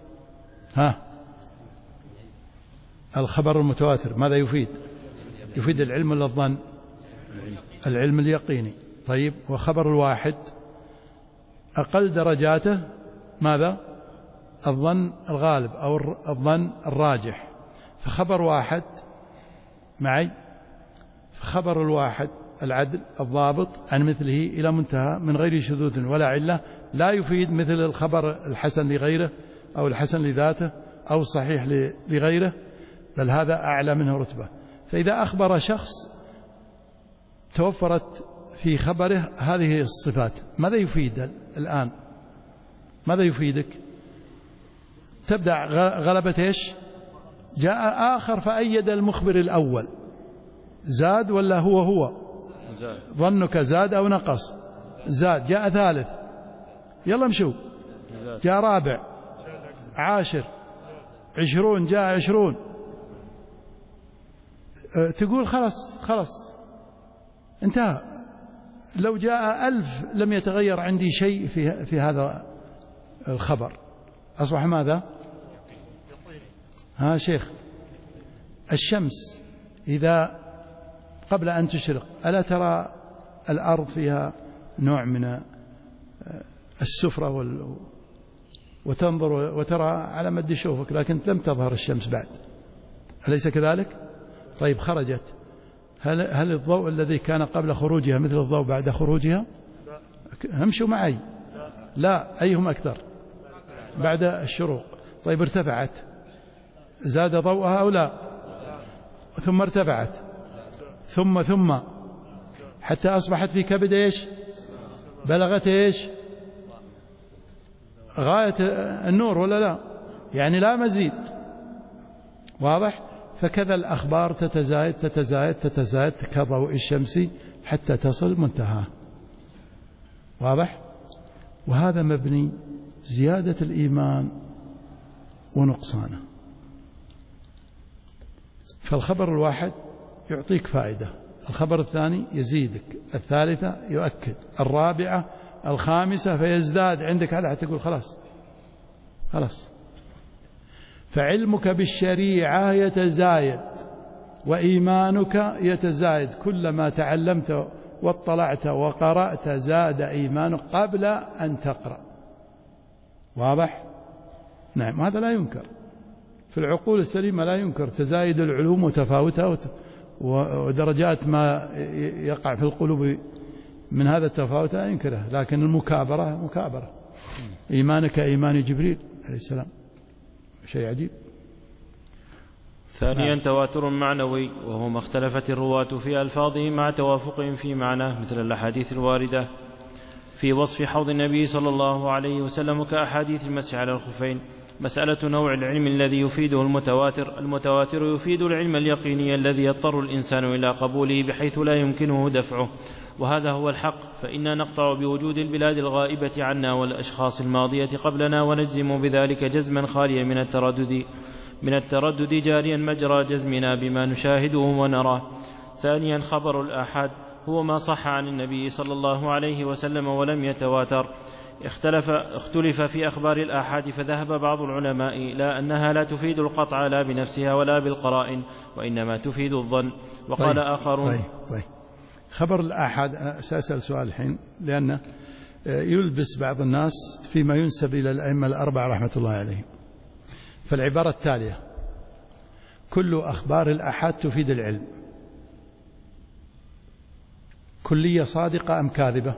الخبر المتواتر ماذا يفيد؟ يفيد العلم ولا الظن؟ العلم اليقيني. طيب، وخبر الواحد أقل درجاته ماذا؟ الظن الغالب أو الظن الراجح. فخبر واحد معي، فخبر الواحد العدل الضابط عن مثله إلى منتهى من غير شذوذ ولا علة، لا يفيد مثل الخبر الحسن لغيره أو الحسن لذاته أو الصحيح لغيره، بل هذا أعلى منه رتبة. فإذا أخبر شخص توفرت في خبره هذه الصفات، ماذا يفيد الآن؟ ماذا يفيدك؟ تبدأ غلبة إيش؟ جاء آخر فأيد المخبر الأول، زاد ولا هو زاد. ظنك زاد أو نقص؟ زاد. جاء ثالث، يلا مشوا. جاء رابع، عاشر، 20، جاء 20، تقول خلاص انتهى. لو جاء 1000 لم يتغير عندي شيء في هذا الخبر، أصبح ماذا؟ ها شيخ، الشمس إذا قبل أن تشرق ألا ترى الأرض فيها نوع من السفرة وتنظر وترى على مد شوفك، لكن لم تظهر الشمس بعد، أليس كذلك؟ طيب خرجت، هل الضوء الذي كان قبل خروجها مثل الضوء بعد خروجها؟ همشوا معي. لا، أيهم أكثر؟ بعد الشروق. طيب ارتفعت، زاد ضوءها أو لا؟ ثم ارتفعت، ثم حتى أصبحت في كبد إيش؟ بلغت إيش؟ غاية النور ولا لا؟ يعني لا مزيد. واضح؟ فكذا الأخبار تتزايد كضوء الشمس حتى تصل منتهى. واضح؟ وهذا مبني زيادة الإيمان ونقصانه. فالخبر الواحد يعطيك فائدة، الخبر الثاني يزيدك، الثالثة يؤكد، الرابعة، الخامسة فيزداد عندك هذا حتى تقول خلاص. فعلمك بالشريعة يتزايد وإيمانك يتزايد، كلما تعلمت واطلعت وقرأت زاد إيمانك قبل أن تقرأ. واضح؟ نعم، هذا لا ينكر، في العقول السليمة لا ينكر تزايد العلوم وتفاوتها ودرجات ما يقع في القلوب من هذا التفاوت لا ينكره، لكن المكابرة مكابرة. إيمانك إيمان جبريل عليه السلام، شيء عجيب. ثانيا تواتر معنوي، وهو ما اختلفت الرواة في ألفاظهم مع توافقهم في معناه، مثل الأحاديث الواردة في وصف حوض النبي صلى الله عليه وسلم كأحاديث المسح على الخفين. مسألة نوع العلم الذي يفيده المتواتر يفيد العلم اليقيني الذي يضطر الإنسان إلى قبوله بحيث لا يمكنه دفعه، وهذا هو الحق. فإنا نقطع بوجود البلاد الغائبة عنا والأشخاص الماضية قبلنا، ونجزم بذلك جزما خاليا من التردد جاريا مجرى جزمنا بما نشاهده ونراه. ثانيا خبر الآحاد هو ما صح عن النبي صلى الله عليه وسلم ولم يتواتر. اختلف في أخبار الآحاد، فذهب بعض العلماء إلى أنها لا تفيد القطع لا بنفسها ولا بالقرائن، وإنما تفيد الظن. وقال آخرون طيب. خبر الآحاد، أنا سأسأل سؤال الحين لأنه يلبس بعض الناس فيما ينسب إلى الأئمة الأربعة رحمة الله عليهم. فالعبارة التالية: كل أخبار الآحاد تفيد العلم، كلية صادقة أم كاذبة؟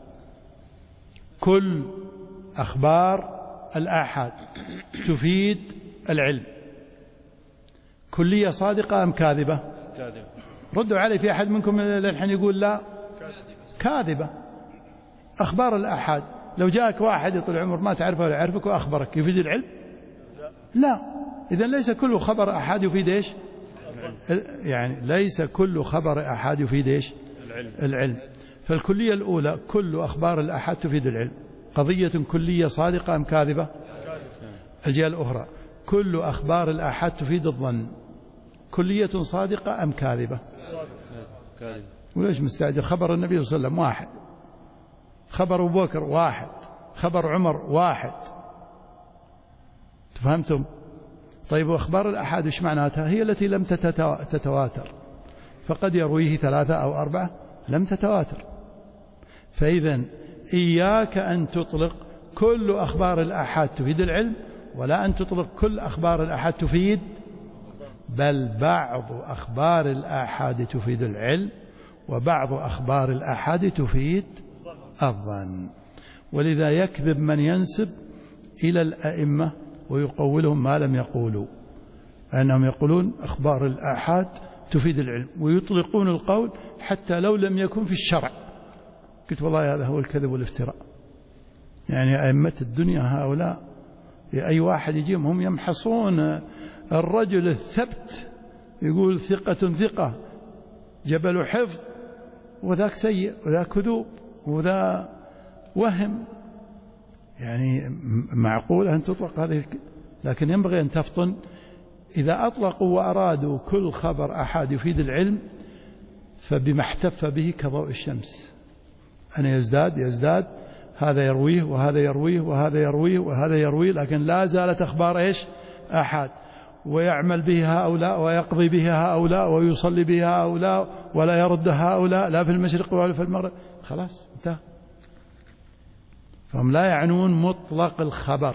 كل أخبار الآحاد تفيد العلم، كلية صادقة أم كاذبة؟ كاذبة. ردوا علي، في أحد منكم الحين يقول لا كاذبة. أخبار الآحاد لو جاءك واحد يطول عمر ما تعرفه ولا يعرفك وأخبرك، يفيد العلم؟ لا. إذن ليس كل خبر آحاد يفيد إيش؟ يعني ليس كل خبر آحاد يفيد إيش؟ العلم. فالكلية الأولى كل أخبار الآحاد تفيد العلم، قضية كلية صادقة أم كاذبة؟ الجهة الأخرى كل أخبار الآحاد تفيد الظن، كلية صادقة أم كاذبة؟ كاذبة. وليش مستعجل؟ خبر النبي صلى الله عليه وسلم واحد، خبر أبو بكر واحد، خبر عمر واحد. تفهمتم؟ طيب وأخبار الآحاد إيش معناتها؟ هي التي لم تتواتر، فقد يرويه 3 أو 4 لم تتواتر. فإذا إياك أن تطلق كل أخبار الآحاد تفيد العلم، ولا أن تطلق كل أخبار الآحاد تفيد، بل بعض أخبار الآحاد تفيد العلم، وبعض أخبار الآحاد تفيد الظن، ولذا يكذب من ينسب إلى الأئمة ويقولهم ما لم يقولوا، أنهم يقولون أخبار الآحاد تفيد العلم، ويطلقون القول حتى لو لم يكن في الشرع. قلت والله هذا هو الكذب والافتراء. يعني أئمة الدنيا هؤلاء أي واحد يجيهم هم يمحصون الرجل الثبت، يقول ثقة ثقة جبل حفظ، وذاك سيء وذا كذوب وذا وهم. يعني معقول أن تطلق هذه لكن ينبغي أن تفطن. إذا أطلقوا وأرادوا كل خبر أحد يفيد العلم فبما احتف به كضوء الشمس، أن يزداد هذا يرويه وهذا يرويه وهذا يرويه وهذا يرويه، لكن لا زالت أخبار إيش؟ أحد، ويعمل به هؤلاء ويقضي به هؤلاء ويصلي به هؤلاء ولا يرد هؤلاء لا في المشرق ولا في المغرب، خلاص انتهى. فهم لا يعنون مطلق الخبر.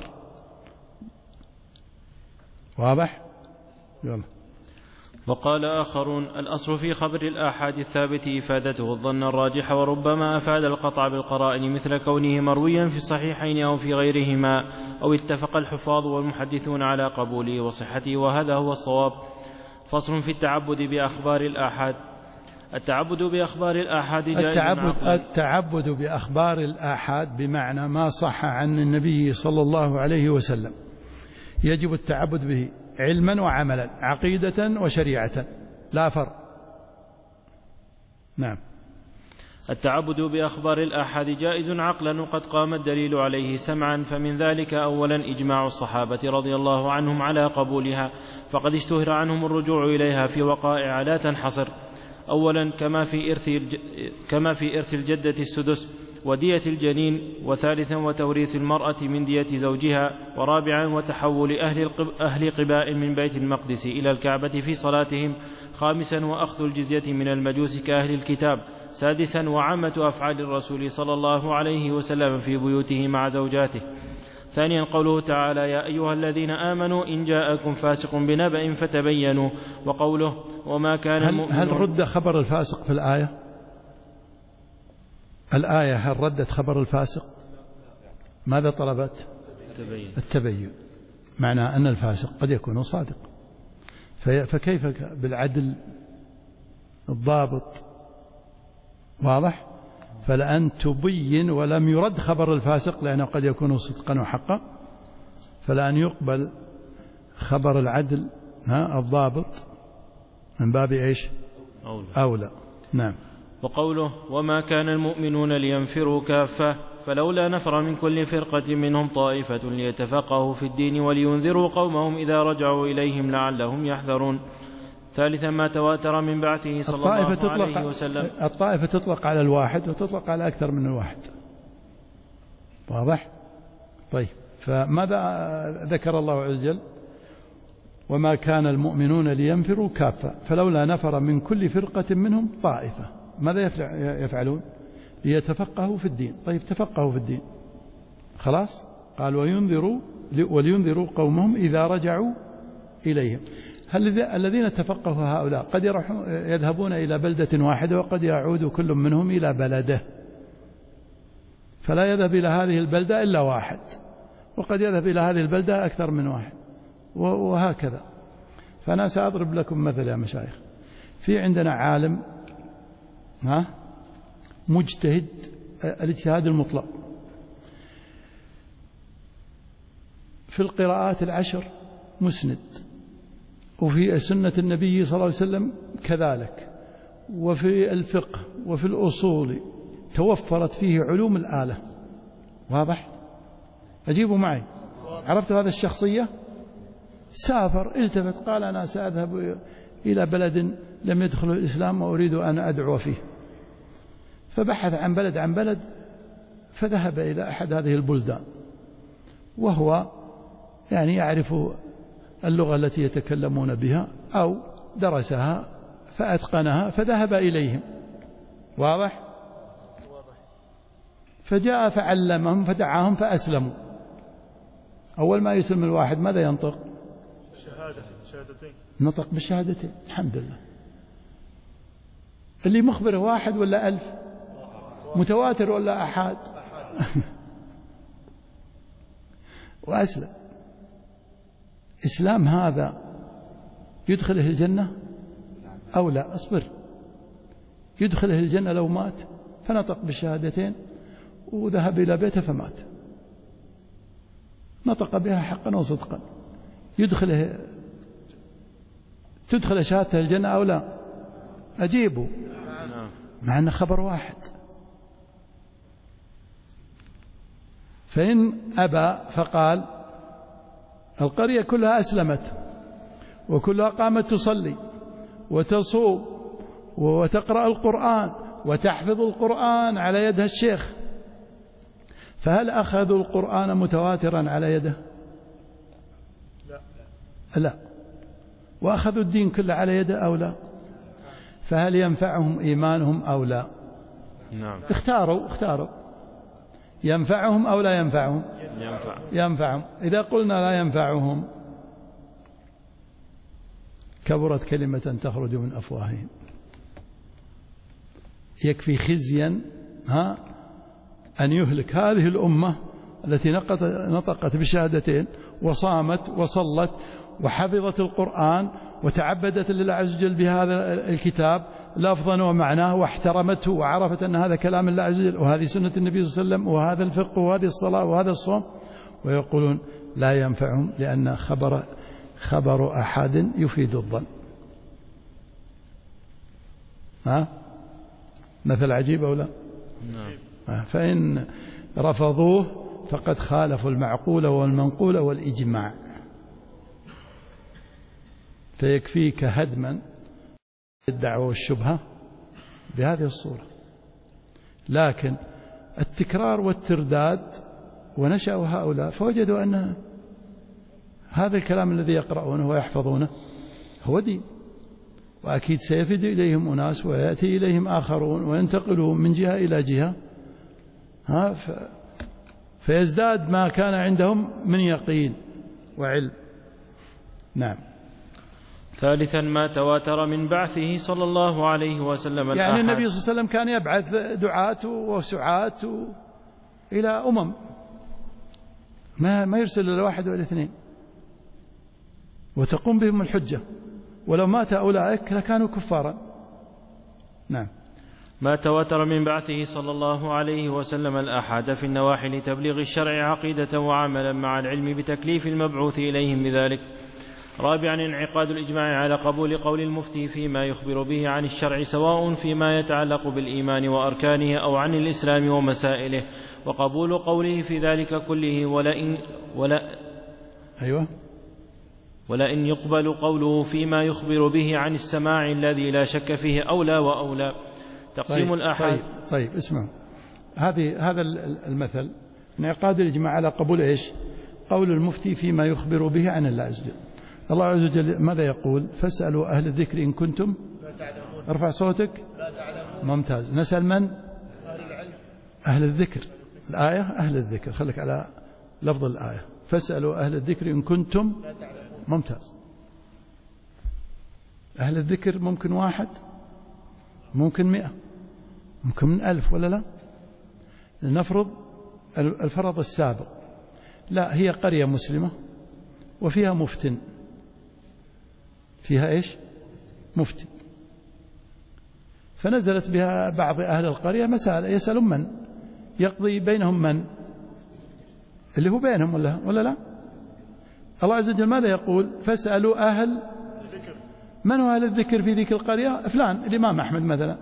واضح؟ يلا. وقال آخرون: الأصل في خبر الآحاد الثابت إفادته الظن الراجح، وربما أفاد القطع بالقرائن، مثل كونه مرويا في الصحيحين أو في غيرهما، أو اتفق الحفاظ والمحدثون على قبوله وصحته، وهذا هو الصواب. فصل في التعبد بأخبار الآحاد. التعبد بأخبار الآحاد جائز. التعبد بأخبار الآحاد بمعنى ما صح عن النبي صلى الله عليه وسلم يجب التعبد به علما وعملا، عقيدة وشريعة، لا فرق. نعم. التعبد بأخبار الآحاد جائز عقلا، وقد قام الدليل عليه سمعا، فمن ذلك أولا إجماع الصحابة رضي الله عنهم على قبولها، فقد اشتهر عنهم الرجوع إليها في وقائع لا تنحصر. أولا كما في إرث الجدة السدس ودية الجنين، وثالثا وتوريث المرأة من دية زوجها، ورابعا وتحول أهل قباء من بيت المقدس إلى الكعبة في صلاتهم، خامسا وأخذ الجزية من المجوس كأهل الكتاب، سادسا وعامة أفعال الرسول صلى الله عليه وسلم في بيوته مع زوجاته. ثانيا قوله تعالى: يا أيها الذين آمنوا إن جاءكم فاسق بنبأ فتبينوا، وقوله: وما كان المؤمنون. هل رد خبر الفاسق في الآية؟ الآية هل ردت خبر الفاسق؟ ماذا طلبت؟ التبين. معنى أن الفاسق قد يكون صادق، فكيف بالعدل الضابط؟ واضح؟ فلأن تبين ولم يرد خبر الفاسق لأنه قد يكون صدقا وحقا، فلأن يقبل خبر العدل الضابط من باب إيش؟ أولى. نعم. وقوله: وما كان المؤمنون لينفروا كافة، فلولا نفر من كل فرقة منهم طائفة ليتفقهوا في الدين ولينذروا قومهم إذا رجعوا إليهم لعلهم يحذرون. ثالثا ما تواتر من بعثه صلى الله عليه وسلم. الطائفة تطلق على الواحد وتطلق على أكثر من الواحد. واضح؟ طيب، فماذا ذكر الله عز وجل؟ وما كان المؤمنون لينفروا كافة فلولا نفر من كل فرقة منهم طائفة. ماذا يفعلون؟ ليتفقهوا في الدين. طيب، تفقهوا في الدين، خلاص. قال ولينذروا قومهم إذا رجعوا إليهم. هل الذين تفقهوا هؤلاء قد يذهبون إلى بلدة واحدة وقد يعود كل منهم إلى بلده، فلا يذهب إلى هذه البلدة إلا واحد، وقد يذهب إلى هذه البلدة أكثر من واحد، وهكذا. فأنا سأضرب لكم مثل يا مشايخ. في عندنا عالم مجتهد الاجتهاد المطلق في القراءات العشر مسند، وفي سنة النبي صلى الله عليه وسلم كذلك، وفي الفقه وفي الأصول توفرت فيه علوم الآلة. واضح؟ أجيبوا معي. عرفتوا هذا الشخصية؟ سافر، التفت، قال أنا سأذهب إلى بلد لم يدخل الإسلام وأريد أن أدعو فيه، فبحث عن بلد فذهب إلى أحد هذه البلدان، وهو يعني يعرف اللغة التي يتكلمون بها أو درسها فأتقنها، فذهب إليهم. واضح؟ فجاء فعلمهم فدعاهم فأسلموا. أول ما يسلم الواحد ماذا ينطق؟ شهادتين. نطق بالشهادتين، الحمد لله. اللي مخبره واحد ولا 1000؟ متواتر ولا أحاد؟ وأسلم. إسلام هذا يدخله الجنة أو لا؟ أصبر. يدخله الجنة لو مات، فنطق بالشهادتين وذهب إلى بيته فمات، نطق بها حقا وصدقا، تدخل شهادته الجنة أو لا؟ أجيبه، مع أنه خبر واحد. فإن أبى فقال القرية كلها أسلمت وكلها قامت تصلي وتصوم وتقرأ القرآن وتحفظ القرآن على يد الشيخ، فهل أخذوا القرآن متواترا على يده؟ لا. وأخذوا الدين كله على يده أو لا؟ فهل ينفعهم إيمانهم أو لا؟ نعم. اختاروا ينفعهم أو لا ينفعهم؟ ينفعهم. إذا قلنا لا ينفعهم كبرت كلمة تخرج من أفواههم. يكفي خزيا أن يهلك هذه الأمة التي نطقت بشهادتين وصامت وصلت وحفظت القرآن وتعبدت لله عز وجل بهذا الكتاب لفظا ومعناه واحترمته وعرفت أن هذا كلام الله عز وجل وهذه سنة النبي صلى الله عليه وسلم وهذا الفقه وهذه الصلاة وهذا الصوم، ويقولون لا ينفعهم لأن خبر أحد يفيد الظن. مثل عجيب أو لا؟ فإن رفضوه فقد خالفوا المعقول والمنقول والإجماع. فيكفيك هدما الدعوة والشبهة بهذه الصورة. لكن التكرار والترداد، ونشأوا هؤلاء فوجدوا أن هذا الكلام الذي يقرؤونه ويحفظونه هو دين، وأكيد سيفد إليهم أناس ويأتي إليهم آخرون وينتقلون من جهة إلى جهة، فيزداد ما كان عندهم من يقين وعلم. نعم. ثالثا ما تواتر من بعثه صلى الله عليه وسلم يعني النبي صلى الله عليه وسلم كان يبعث دعاة وسعاة إلى أمم، ما يرسل إلى واحد ولا اثنين، وتقوم بهم الحجة، ولو مات أولئك لكانوا كفارا. نعم. ما تواتر من بعثه صلى الله عليه وسلم الآحاد في النواحي لتبليغ الشرع عقيدة وعملا مع العلم بتكليف المبعوث إليهم بذلك. رابعا انعقاد الإجماع على قبول قول المفتي فيما يخبر به عن الشرع، سواء فيما يتعلق بالإيمان وأركانه أو عن الإسلام ومسائله، وقبول قوله في ذلك كله ولئن يقبل قوله فيما يخبر به عن السماع الذي لا شك فيه أولى وأولى. تقسيم الآحاد. طيب اسمعوا، هذا المثل انعقاد الإجماع على قبول إيش؟ قول المفتي فيما يخبر به عن الله عز وجل. الله عز وجل ماذا يقول؟ فاسألوا أهل الذكر إن كنتم لا تعلمون. ارفع صوتك. لا تعلمون. ممتاز. نسأل من؟ أهل العلم. أهل الذكر. الآية أهل الذكر، خليك على لفظ الآية، فاسألوا أهل الذكر إن كنتم لا تعلمون. ممتاز. أهل الذكر ممكن 1، ممكن 100، ممكن 1000 ولا لا؟ لنفرض الفرض السابق، لا، هي قرية مسلمة وفيها مفتن، فيها إيش؟ مفتن، فنزلت بها بعض أهل القرية مسألة، يسألون من يقضي بينهم، من اللي هو بينهم ولا لا؟ الله عز وجل ماذا يقول؟ فاسألوا أهل الذكر. من هو أهل الذكر في ذيك القرية؟ فلان الإمام أحمد مثلا،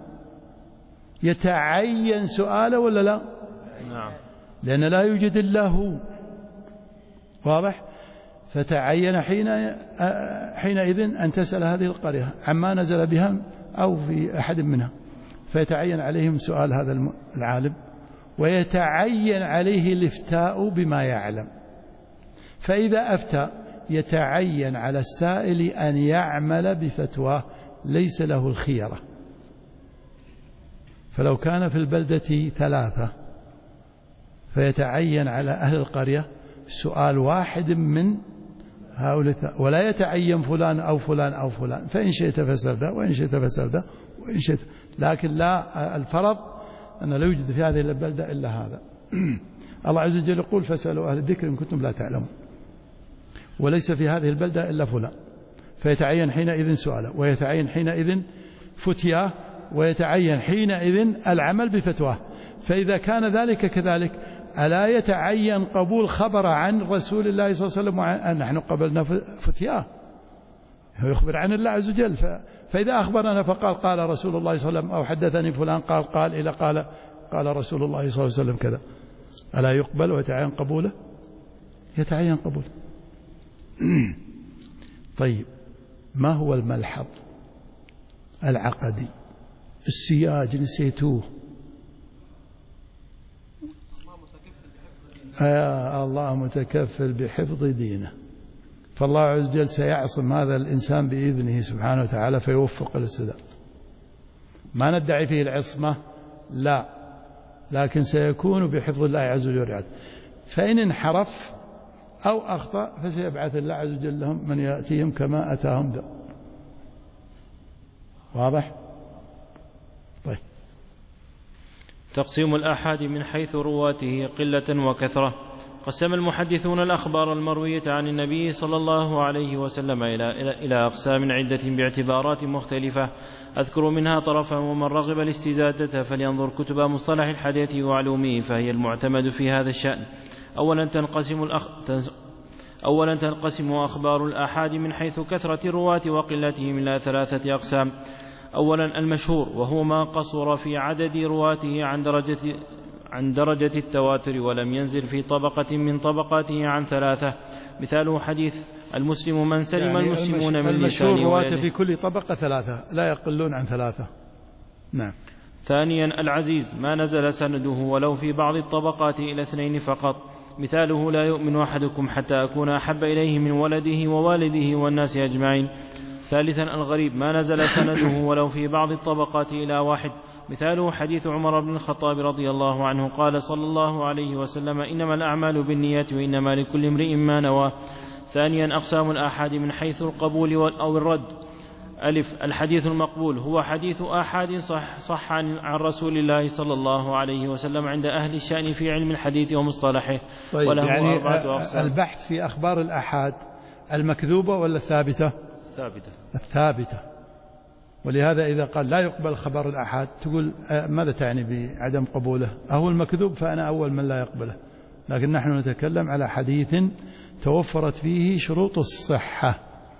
يتعين سؤاله ولا لا؟ نعم. لأن لا يوجد إلا هو، واضح؟ فتعين حينئذ أن تسأل هذه القرية عما نزل بها أو في أحد منها، فيتعين عليهم سؤال هذا العالم، ويتعين عليه الافتاء بما يعلم. فإذا أفتى يتعين على السائل أن يعمل بفتواه، ليس له الخيرة. فلو كان في البلدة 3 فيتعين على أهل القرية سؤال واحد من هؤلاء، ولا يتعين فلان أو فلان أو فلان، فإن شئت فسر ذا وإن شئت فسر ذا وإن شئت، لكن لا الفرض أن لا يوجد في هذه البلدة إلا هذا. الله عز وجل يقول فاسألوا أهل الذكر إن كنتم لا تعلمون، وليس في هذه البلدة إلا فلان، فيتعين حينئذ سؤاله، ويتعين حينئذ فتياه، ويتعين حينئذ العمل بفتواه. فإذا كان ذلك كذلك ألا يتعين قبول خبر عن رسول الله صلى الله عليه وسلم وعن نحن قبلنا فتياه، هو يخبر عن الله عز وجل. فإذا أخبرنا فقال قال رسول الله صلى الله عليه وسلم، أو حدثني فلان قال إلى قال رسول الله صلى الله عليه وسلم كذا، ألا يقبل ويتعين قبوله؟ يتعين قبوله. طيب، ما هو الملحظ العقدي؟ السياج نسيتوه. الله متكفل بحفظ دينه، فالله عز وجل سيعصم هذا الإنسان بإذنه سبحانه وتعالى فيوفق السداد. ما ندعي فيه العصمة، لا، لكن سيكون بحفظ الله عز وجل. فإن انحرف أو أخطأ فسيبعث الله عز وجل لهم من يأتيهم كما أتاهم ذا. واضح؟ طيب. تقسيم الآحاد من حيث رواته قلة وكثرة. قسم المحدثون الأخبار المروية عن النبي صلى الله عليه وسلم إلى أقسام عدة باعتبارات مختلفة، أذكر منها طرفا، ومن رغب الاستزادة فلينظر كتب مصطلح الحديث وعلومه فهي المعتمد في هذا الشأن. أولا تنقسم أخبار الآحاد من حيث كثرة الرواة وقلتهم إلى 3 أقسام. أولا المشهور، وهو ما قصر في عدد رواته عن درجة التواتر ولم ينزل في طبقة من طبقاته عن 3. مثاله حديث المسلم من سلم المسلمون من المشهور رواة في كل طبقة 3 لا يقلون عن 3. نعم. ثانيا العزيز، ما نزل سنده ولو في بعض الطبقات إلى 2 فقط. مثاله لا يؤمن أحدكم حتى أكون أحب إليه من ولده ووالده والناس أجمعين. ثالثا الغريب، ما نزل سنده ولو في بعض الطبقات إلى 1. مثاله حديث عمر بن الخطاب رضي الله عنه قال صلى الله عليه وسلم إنما الأعمال بالنيات وإنما لكل امرئ ما نوى. ثانيا أقسام الآحاد من حيث القبول أو الرد. الحديث المقبول هو حديث آحاد صح عن رسول الله صلى الله عليه وسلم عند أهل الشأن في علم الحديث ومصطلحه. طيب، وله يعني 4 أقسام. البحث في أخبار الآحاد المكذوبة ولا الثابتة؟ الثابتة. ولهذا إذا قال لا يقبل خبر الآحاد تقول ماذا تعني بعدم قبوله؟ أهو المكذوب فأنا أول من لا يقبله، لكن نحن نتكلم على حديث توفرت فيه شروط الصحة،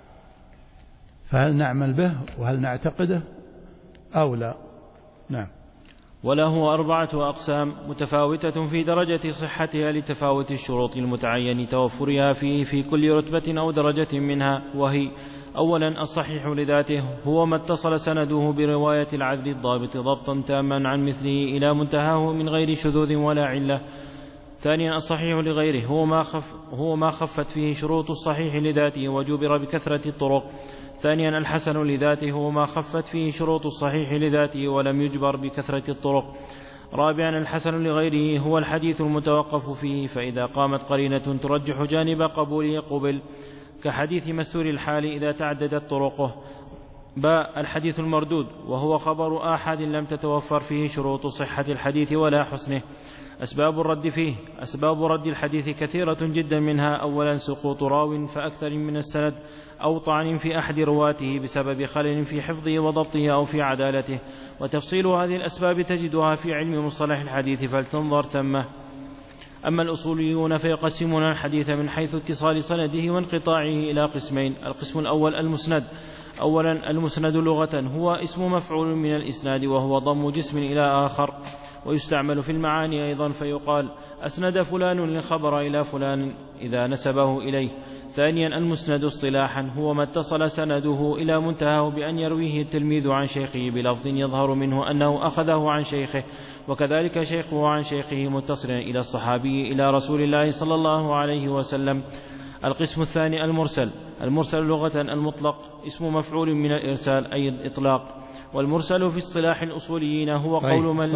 فهل نعمل به وهل نعتقده أو لا؟ نعم. وله 4 أقسام متفاوتة في درجة صحتها لتفاوت الشروط المتعين توفرها فيه في كل رتبة أو درجة منها، وهي: أولا الصحيح لذاته، هو ما اتصل سنده برواية العدل الضابط ضبطا تاما عن مثله إلى منتهاه من غير شذوذ ولا علة. ثانيا الصحيح لغيره، هو ما خفت فيه شروط الصحيح لذاته وجبر بكثرة الطرق. ثانيا الحسن لذاته، هو ما خفت فيه شروط الصحيح لذاته ولم يجبر بكثرة الطرق. رابعا الحسن لغيره، هو الحديث المتوقف فيه، فإذا قامت قرينة ترجح جانب قبوله قبل، كحديث مستور الحال إذا تعددت طرقه. الحديث المردود، وهو خبر آحاد لم تتوفر فيه شروط صحة الحديث ولا حسنه. أسباب الرد فيه، أسباب رد الحديث كثيرة جدا، منها: أولا سقوط راو فأكثر من السند، أو طعن في أحد رواته بسبب خلل في حفظه وضبطه أو في عدالته. وتفصيل هذه الأسباب تجدها في علم مصطلح الحديث فلتنظر ثمه. أما الأصوليون فيقسمون الحديث من حيث اتصال سنده وانقطاعه إلى قسمين. القسم الأول المسند. أولا المسند لغة هو اسم مفعول من الإسناد، وهو ضم جسم إلى آخر، ويستعمل في المعاني أيضا، فيقال أسند فلان للخبر إلى فلان إذا نسبه إليه. ثانيا المسند اصطلاحا، هو ما اتصل سنده إلى منتهاه بأن يرويه التلميذ عن شيخه بلفظ يظهر منه أنه أخذه عن شيخه، وكذلك شيخه عن شيخه متصلا إلى الصحابي إلى رسول الله صلى الله عليه وسلم. القسم الثاني المرسل. المرسل لغة المطلق اسم مفعول من الإرسال أي الإطلاق. والمرسل في اصطلاح الأصوليين هو قول من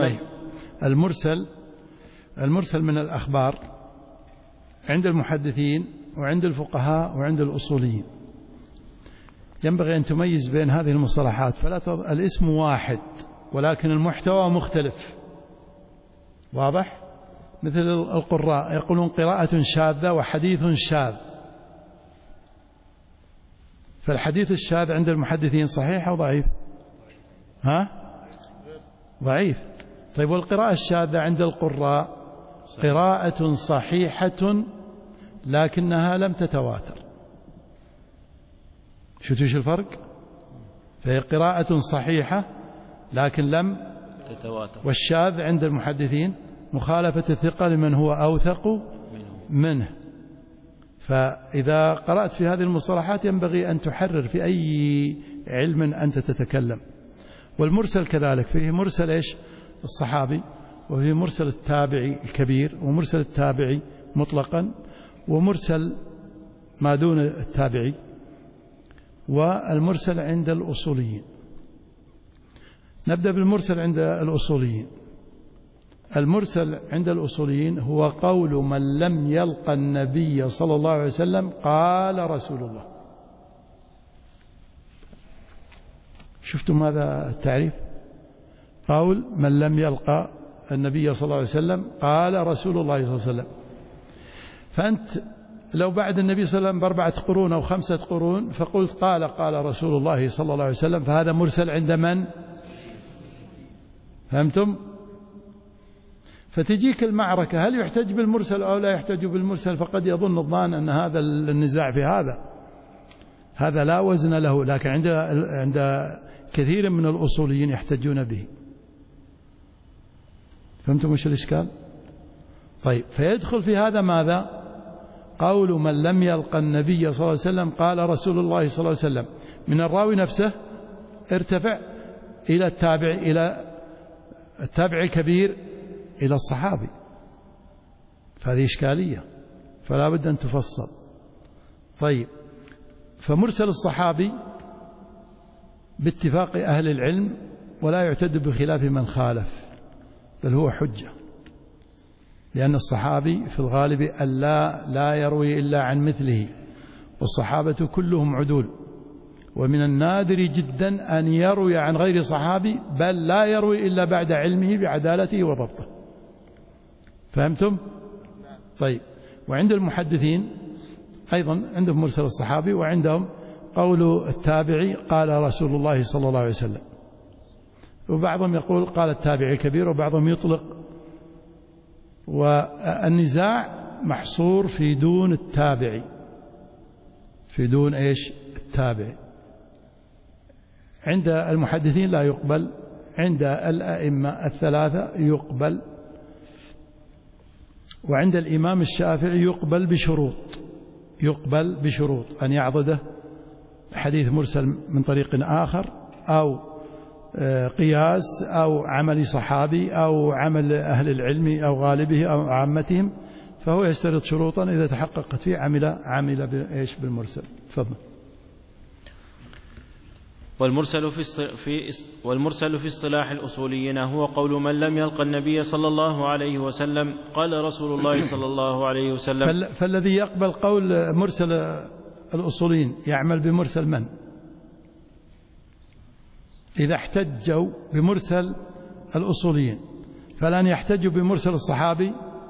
المرسل من الأخبار عند المحدثين وعند الفقهاء وعند الأصوليين. ينبغي أن تميز بين هذه المصطلحات، الاسم واحد ولكن المحتوى مختلف. واضح؟ مثل القراء يقولون قراءة شاذة وحديث شاذ، فالحديث الشاذ عند المحدثين صحيح أو ضعيف؟ ضعيف. طيب والقراءة الشاذة عند القراء قراءة صحيحة لكنها لم تتواتر. شفتوا ايش الفرق؟ فهي قراءة صحيحة لكن لم تتواتر. والشاذ عند المحدثين مخالفة الثقة لمن هو أوثق منه. فإذا قرأت في هذه المصطلحات ينبغي أن تحرر في أي علم أنت تتكلم. والمرسل كذلك، فيه مرسل إيش؟ الصحابي، وفيه مرسل التابعي الكبير، ومرسل التابعي مطلقا، ومرسل ما دون التابعي، والمرسل عند الأصوليين. نبدأ بالمرسل عند الأصوليين. المرسل عند الأصوليين هو قول من لم يلقى النبي صلى الله عليه وسلم قال رسول الله. شفتم هذا التعريف؟ قول من لم يلقى النبي صلى الله عليه وسلم قال رسول الله صلى الله عليه وسلم. فأنت لو بعد النبي صلى الله عليه وسلم ب4 قرون أو 5 قرون فقلت قال رسول الله صلى الله عليه وسلم، فهذا مرسل عند من؟ فهمتم؟ فتجيك المعركة هل يحتج بالمرسل أو لا يحتج بالمرسل، فقد يظن الظان أن هذا النزاع في هذا لا وزن له، لكن عند كثير من الأصوليين يحتجون به. فهمتم وش الإشكال؟ طيب، فيدخل في هذا ماذا؟ قول من لم يلقى النبي صلى الله عليه وسلم قال رسول الله صلى الله عليه وسلم، من الراوي نفسه ارتفع إلى التابع الكبير إلى الصحابي، فهذه إشكالية فلا بد أن تفصل. طيب، فمرسل الصحابي باتفاق أهل العلم ولا يعتد بخلاف من خالف، بل هو حجة، لأن الصحابي في الغالب لا يروي إلا عن مثله، والصحابة كلهم عدول، ومن النادر جدا أن يروي عن غير صحابي، بل لا يروي إلا بعد علمه بعدالته وضبطه. فهمتم؟ طيب، وعند المحدثين أيضا عندهم مرسل الصحابي، وعندهم قول التابعي قال رسول الله صلى الله عليه وسلم، وبعضهم يقول قال التابعي الكبير، وبعضهم يطلق. والنزاع محصور في دون التابعي، في دون إيش؟ التابعي. عند المحدثين لا يقبل، عند الأئمة الثلاثة يقبل، وعند الإمام الشافعي يقبل بشروط أن يعضده حديث مرسل من طريق آخر، أو قياس، أو عمل صحابي، أو عمل أهل العلم أو غالبه أو عامتهم، فهو يشترط شروطا إذا تحققت فيه عمل بإيش؟ بالمرسل. تفضل. والمرسل في اصطلاح الأصوليين هو قول من لم يلقى النبي صلى الله عليه وسلم قال رسول الله صلى الله عليه وسلم. فالذي يقبل قول مرسل الأصوليين يعمل بمرسل من؟ إذا احتجوا بمرسل الأصوليين فلن يحتجوا بمرسل الصحابي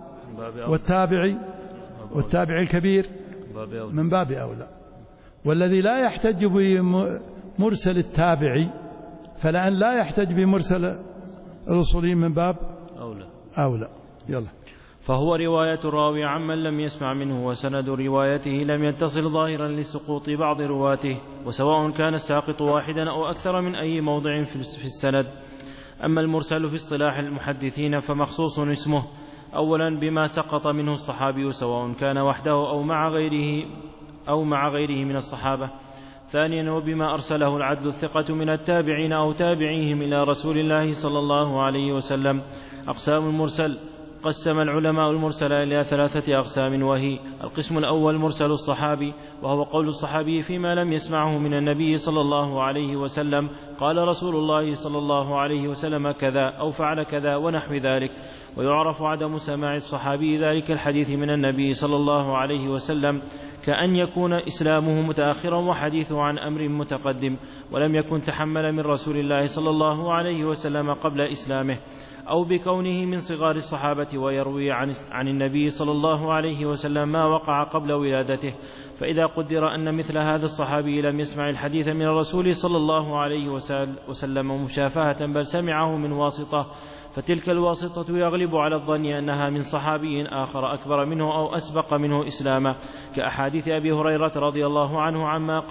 والتابعي الكبير من باب أولى. والذي لا يحتج بمرسل التابعي فلأن لا يحتج بمرسل الأصوليين من باب أولى. يلا. فهو رواية الراوي عمن لم يسمع منه، وسند روايته لم يتصل ظاهرا لسقوط بعض رواته، وسواء كان الساقط واحدا أو أكثر من أي موضع في السند. أما المرسل في اصطلاح المحدثين فمخصوص اسمه أولا بما سقط منه الصحابي، سواء كان وحده أو مع غيره من الصحابة. ثانيا وبما أرسله العدل الثقة من التابعين أو تابعيهم إلى رسول الله صلى الله عليه وسلم. أقسام المرسل: قسم العلماء المرسل إلى 3 أقسام، وهي: القسم الأول مرسل الصحابي، وهو قول الصحابي فيما لم يسمعه من النبي صلى الله عليه وسلم، قال رسول الله صلى الله عليه وسلم كذا أو فعل كذا ونحو ذلك. ويعرف عدم سماع الصحابي ذلك الحديث من النبي صلى الله عليه وسلم كأن يكون إسلامه متأخرا وحديثه عن أمر متقدم، ولم يكن تحمل من رسول الله صلى الله عليه وسلم قبل إسلامه، أو بكونه من صغار الصحابة ويروي عن النبي صلى الله عليه وسلم ما وقع قبل ولادته. فإذا قدر أن مثل هذا الصحابي لم يسمع الحديث من الرسول صلى الله عليه وسلم مشافهة، بل سمعه من واسطة، فتلك الواسطة يغلب على الظن أنها من صحابي آخر أكبر منه أو أسبق منه إسلاما، كأحاديث أبي هريرة رضي الله عنه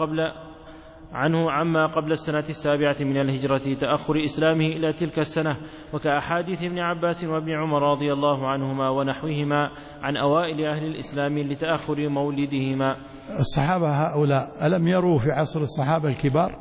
عما قبل 7 من الهجرة تأخر إسلامه إلى تلك السنة، وكأحاديث ابن عباس وابن عمر رضي الله عنهما ونحوهما عن أوائل أهل الإسلام لتأخر مولدهما. الصحابة هؤلاء ألم يروا في عصر الصحابة الكبار؟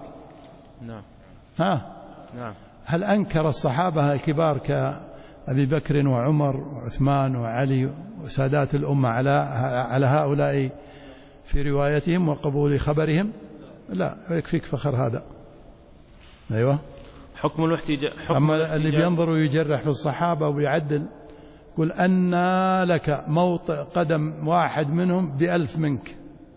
نعم. هل أنكر الصحابة الكبار كأبي بكر وعمر وعثمان وعلي وسادات الأمة على هؤلاء في روايتهم وقبول خبرهم؟ لا، يكفيك فخر هذا. أيوة. حكم الاحتجاج. أما اللي بينظر ويجرح في الصحابة ويعدل، قل أن لك موطئ قدم واحد منهم ب1000 منك.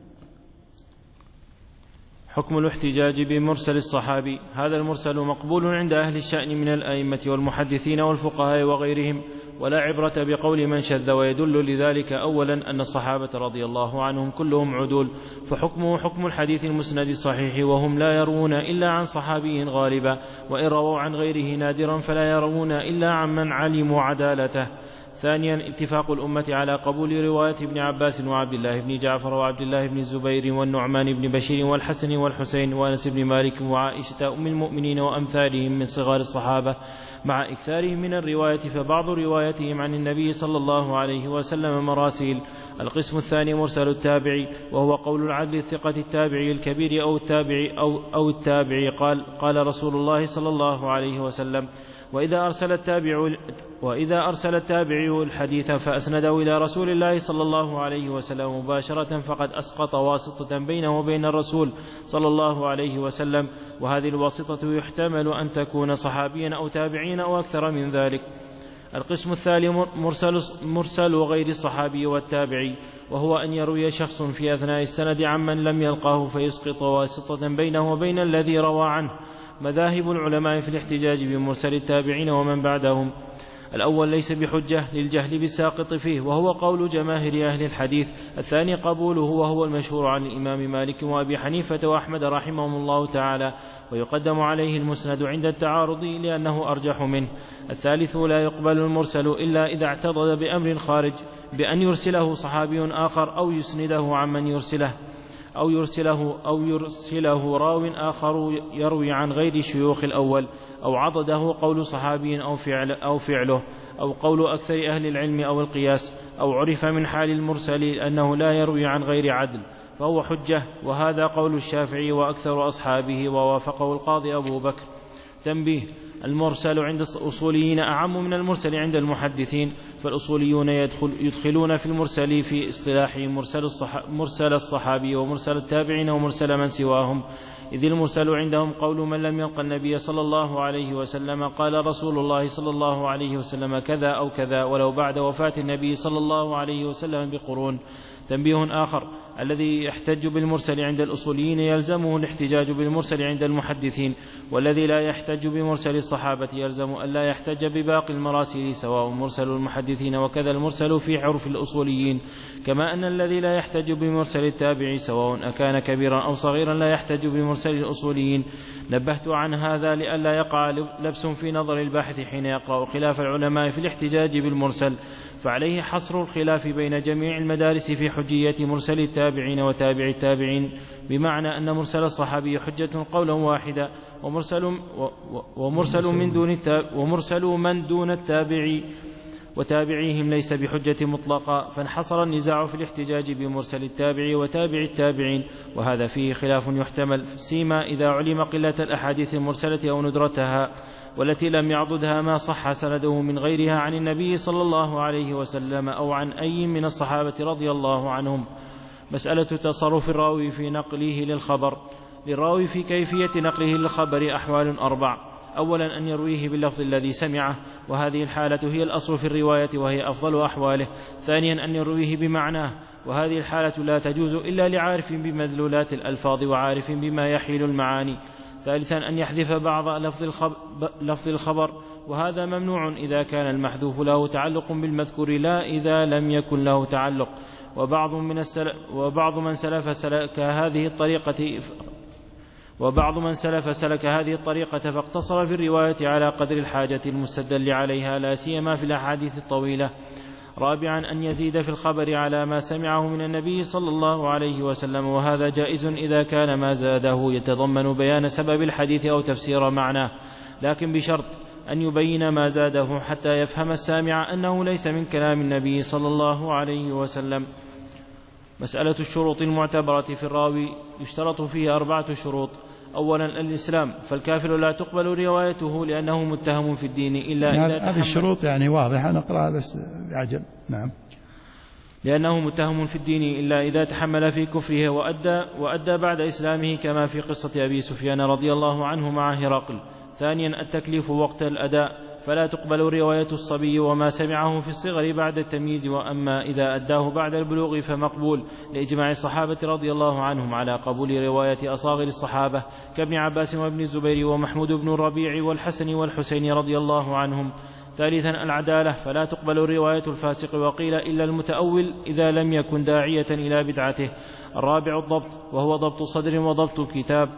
حكم الاحتجاج بمرسل الصحابي. هذا المرسل مقبول عند أهل الشأن من الأئمة والمحدثين والفقهاء وغيرهم، ولا عبرة بقول من شذ، ويدل لذلك أولا أن الصحابة رضي الله عنهم كلهم عدول، فحكمه حكم الحديث المسند الصحيح، وهم لا يروون إلا عن صحابي غالبا، وإن رووا عن غيره نادرا فلا يروون إلا عن من علموا عدالته. ثانيا اتفاق الأمة على قبول رواية ابن عباس وعبد الله بن جعفر وعبد الله بن الزبير والنعمان بن بشير والحسن والحسين وأنس بن مالك وعائشة أم المؤمنين وأمثالهم من صغار الصحابة، مع إكثارهم من الرواية، فبعض روايتهم عن النبي صلى الله عليه وسلم مراسيل. القسم الثاني مرسل التابعي، وهو قول العدل الثقة التابعي الكبير أو التابعي قال رسول الله صلى الله عليه وسلم. وإذا أرسل التابعي الحديث فأسنده إلى رسول الله صلى الله عليه وسلم مباشرة فقد أسقط واسطة بينه وبين الرسول صلى الله عليه وسلم، وهذه الواسطة يحتمل أن تكون صحابيا أو تابعين أو أكثر من ذلك. القسم الثالث مرسل غير الصحابي والتابعي، وهو أن يروي شخص في أثناء السند عمن لم يلقاه فيسقط واسطة بينه وبين الذي روى عنه. مذاهب العلماء في الاحتجاج بمرسل التابعين ومن بعدهم: الأول ليس بحجة للجهل بالساقط فيه، وهو قول جماهير أهل الحديث. الثاني قبوله، وهو المشهور عن الإمام مالك وأبي حنيفة وأحمد رحمهم الله تعالى، ويقدم عليه المسند عند التعارض لأنه أرجح منه. الثالث لا يقبل المرسل إلا إذا اعتضد بأمر خارج، بأن يرسله صحابي آخر أو يسنده عمن يرسله، أو يرسله راو آخر يروي عن غير شيوخ الأول، أو عضده قول صحابي أو فعله، أو قول أكثر أهل العلم أو القياس، أو عرف من حال المرسل أنه لا يروي عن غير عدل، فهو حجة. وهذا قول الشافعي وأكثر أصحابه، ووافقه القاضي أبو بكر. تنبيه: المرسل عند الأصوليين أعم من المرسل عند المحدثين، فالأصوليون يدخلون في المرسل في اصطلاحهم مرسل الصحابي ومرسل التابعين ومرسل من سواهم، إذ المرسل عندهم قول من لم يلق النبي صلى الله عليه وسلم قال رسول الله صلى الله عليه وسلم كذا أو كذا، ولو بعد وفاة النبي صلى الله عليه وسلم بقرون. تنبيه آخر: الذي يحتج بالمرسل عند الأصوليين يلزمه الاحتجاج بالمرسل عند المحدثين، والذي لا يحتج بمرسل الصحابة يلزم أن لا يحتج بباقي المراسل، سواء مرسل المحدثين وكذا المرسل في عرف الأصوليين، كما أن الذي لا يحتج بمرسل التابع سواء أكان كبيرا أو صغيرا لا يحتج بمرسل الأصوليين. نبهت عن هذا لئلا يقع لبس في نظر الباحث حين يقرأ خلاف العلماء في الاحتجاج بالمرسل، فعليه حصر الخلاف بين جميع المدارس في حجية مرسل التابعين وتابع التابعين، بمعنى أن مرسل الصحابي حجة قولا واحدا، ومرسل من دون التابع وتابعيهم ليس بحجة مطلقة، فانحصر النزاع في الاحتجاج بمرسل التابع وتابع التابعين، وهذا فيه خلاف يحتمل، سيما إذا علم قلة الأحاديث المرسلة أو ندرتها، والتي لم يعضدها ما صح سنده من غيرها عن النبي صلى الله عليه وسلم أو عن أي من الصحابة رضي الله عنهم. مسألة تصرف الراوي في نقله للخبر. للراوي في كيفية نقله للخبر أحوال 4: أولا أن يرويه باللفظ الذي سمعه، وهذه الحالة هي الأصل في الرواية وهي أفضل أحواله. ثانيا أن يرويه بمعناه، وهذه الحالة لا تجوز إلا لعارف بمدلولات الألفاظ وعارف بما يحيل المعاني. ثالثا أن يحذف بعض لفظ الخبر، وهذا ممنوع إذا كان المحذوف له تعلق بالمذكور لا إذا لم يكن له تعلق. وبعض من سلف سلك هذه الطريقة فاقتصر في الرواية على قدر الحاجة المستدل عليها، لا سيما في الأحاديث الطويلة. رابعا أن يزيد في الخبر على ما سمعه من النبي صلى الله عليه وسلم، وهذا جائز إذا كان ما زاده يتضمن بيان سبب الحديث أو تفسير معناه، لكن بشرط أن يبين ما زاده حتى يفهم السامع أنه ليس من كلام النبي صلى الله عليه وسلم. مسألة الشروط المعتبرة في الراوي. يشترط فيه 4 شروط: أولا الإسلام، فالكافر لا تقبل روايته لأنه متهم في الدين إلا إذا هذه الشروط يعني واضحة، نقرأها بس بعجل. نعم. لأنه متهم في الدين إلا إذا تحمل في كفره وأدى بعد إسلامه، كما في قصة أبي سفيان رضي الله عنه مع هرقل. ثانيا التكليف وقت الأداء، فلا تقبل رواية الصبي وما سمعه في الصغر بعد التمييز، وأما إذا أداه بعد البلوغ فمقبول، لإجماع الصحابة رضي الله عنهم على قبول رواية أصاغر الصحابة كابن عباس وابن الزبير ومحمود بن الربيع والحسن والحسين رضي الله عنهم. ثالثا العدالة، فلا تقبل رواية الفاسق، وقيل إلا المتأول إذا لم يكن داعية إلى بدعته. الرابع الضبط، وهو ضبط صدر وضبط كتاب،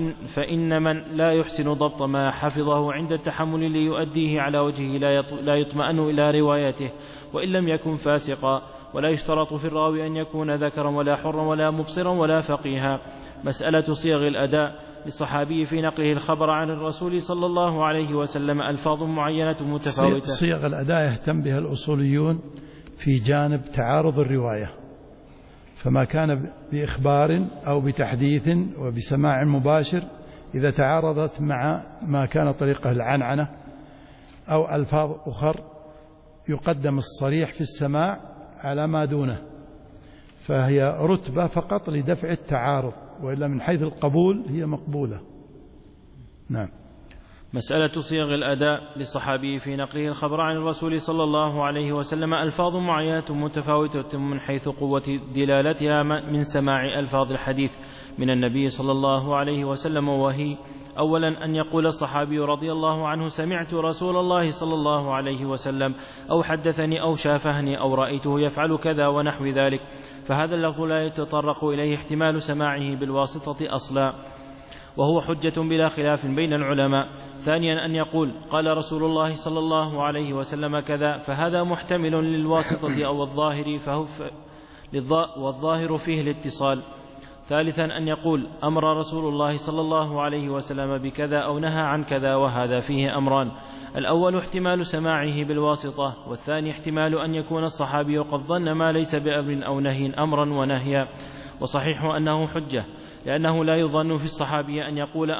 فإن من لا يحسن ضبط ما حفظه عند التحمل ليؤديه على وجهه لا يطمئن إلى روايته وإن لم يكن فاسقا. ولا يشترط في الراوي أن يكون ذكرا ولا حرا ولا مبصرا ولا فقيها. مسألة صيغ الأداء. للصحابي في نقله الخبر عن الرسول صلى الله عليه وسلم ألفاظ معينة متفاوتة. صيغ الأداء يهتم بها الأصوليون في جانب تعارض الرواية، فما كان بإخبار أو بتحديث وبسماع مباشر إذا تعارضت مع ما كان طريقه العنعنة أو ألفاظ أخر يقدم الصريح في السماع على ما دونه، فهي رتبة فقط لدفع التعارض، وإلا من حيث القبول هي مقبولة. نعم. مسألة صيغ الأداء. للصحابي في نقله الخبر عن الرسول صلى الله عليه وسلم ألفاظ معينة متفاوتة من حيث قوة دلالتها من سماع ألفاظ الحديث من النبي صلى الله عليه وسلم، وهي: أولا أن يقول الصحابي رضي الله عنه سمعت رسول الله صلى الله عليه وسلم، أو حدثني أو شافهني أو رأيته يفعل كذا ونحو ذلك، فهذا اللفظ لا يتطرق إليه احتمال سماعه بالواسطة أصلا، وهو حجة بلا خلاف بين العلماء. ثانيا أن يقول قال رسول الله صلى الله عليه وسلم كذا، فهذا محتمل للواسطة أو الظاهر والظاهر فيه الاتصال. ثالثا أن يقول أمر رسول الله صلى الله عليه وسلم بكذا أو نهى عن كذا، وهذا فيه أمران: الأول احتمال سماعه بالواسطة، والثاني احتمال أن يكون الصحابي قد ظن ما ليس بأمر أو نهي أمرا ونهيا. وصحيح أنه حجة، لأنه لا يظن في الصحابي أن يقول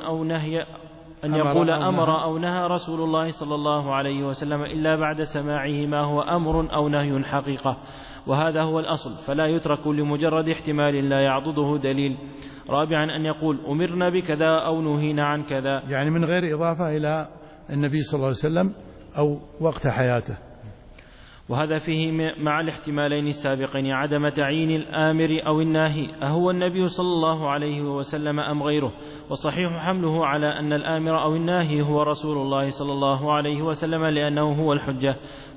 أمر أو نهى رسول الله صلى الله عليه وسلم إلا بعد سماعه ما هو أمر أو نهي حقيقة، وهذا هو الأصل، فلا يترك لمجرد احتمال لا يعضده دليل. رابعا أن يقول أمرنا بكذا أو نهينا عن كذا، يعني من غير إضافة إلى النبي صلى الله عليه وسلم أو وقت حياته، وهذا فيه مع الاحتمالين السابقين عدم تعيين الآمر أو الناهي أهو النبي صلى الله عليه وسلم أم غيره، وصحيح حمله على أن الآمر أو الناهي هو رسول الله صلى الله عليه وسلم لأنه هو الحجة،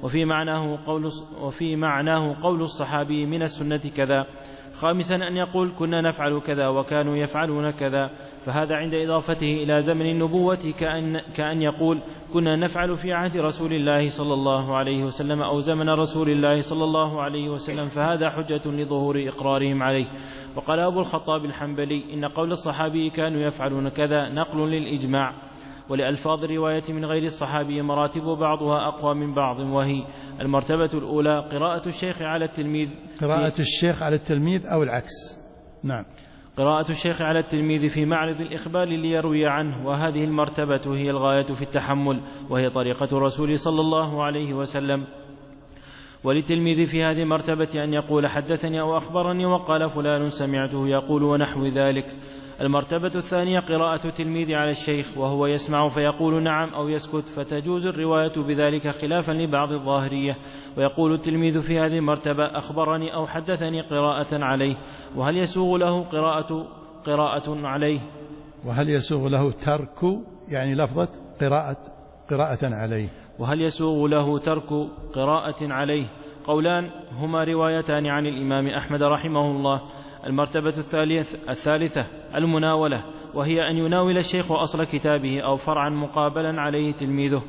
وفي معناه قول الصحابي من السنة كذا. خامسا أن يقول كنا نفعل كذا وكانوا يفعلون كذا، فهذا عند إضافته إلى زمن النبوة كأن يقول كنا نفعل في عهد رسول الله صلى الله عليه وسلم أو زمن رسول الله صلى الله عليه وسلم، فهذا حجة لظهور إقرارهم عليه. وقال أبو الخطاب الحنبلي إن قول الصحابي كانوا يفعلون كذا نقل للإجماع، ولألفاظ الرواية من غير الصحابي مراتب بعضها أقوى من بعض، وهي: المرتبة الأولى قراءة الشيخ على التلميذ، قراءة الشيخ على التلميذ أو العكس. نعم، قراءة الشيخ على التلميذ في معرض الإخبار ليروي عنه، وهذه المرتبة هي الغاية في التحمل، وهي طريقة الرسول صلى الله عليه وسلم. وللتلميذ في هذه المرتبة أن يقول حدثني أو أخبرني وقال فلان سمعته يقول ونحو ذلك. المرتبة الثانية قراءة التلميذ على الشيخ وهو يسمع فيقول نعم أو يسكت، فتجوز الرواية بذلك خلافا لبعض الظاهرية. ويقول التلميذ في هذه المرتبة أخبرني أو حدثني قراءة عليه. وهل يسوغ له قراءة عليه؟ وهل يسوغ له ترك يعني لفظة قراءة عليه؟ وهل يسوغ له ترك قراءة عليه؟ قولان هما روايتان عن الإمام أحمد رحمه الله. المرتبة الثالثة المناولة، وهي أن يناول الشيخ أصل كتابه أو فرعا مقابلا عليه تلميذه،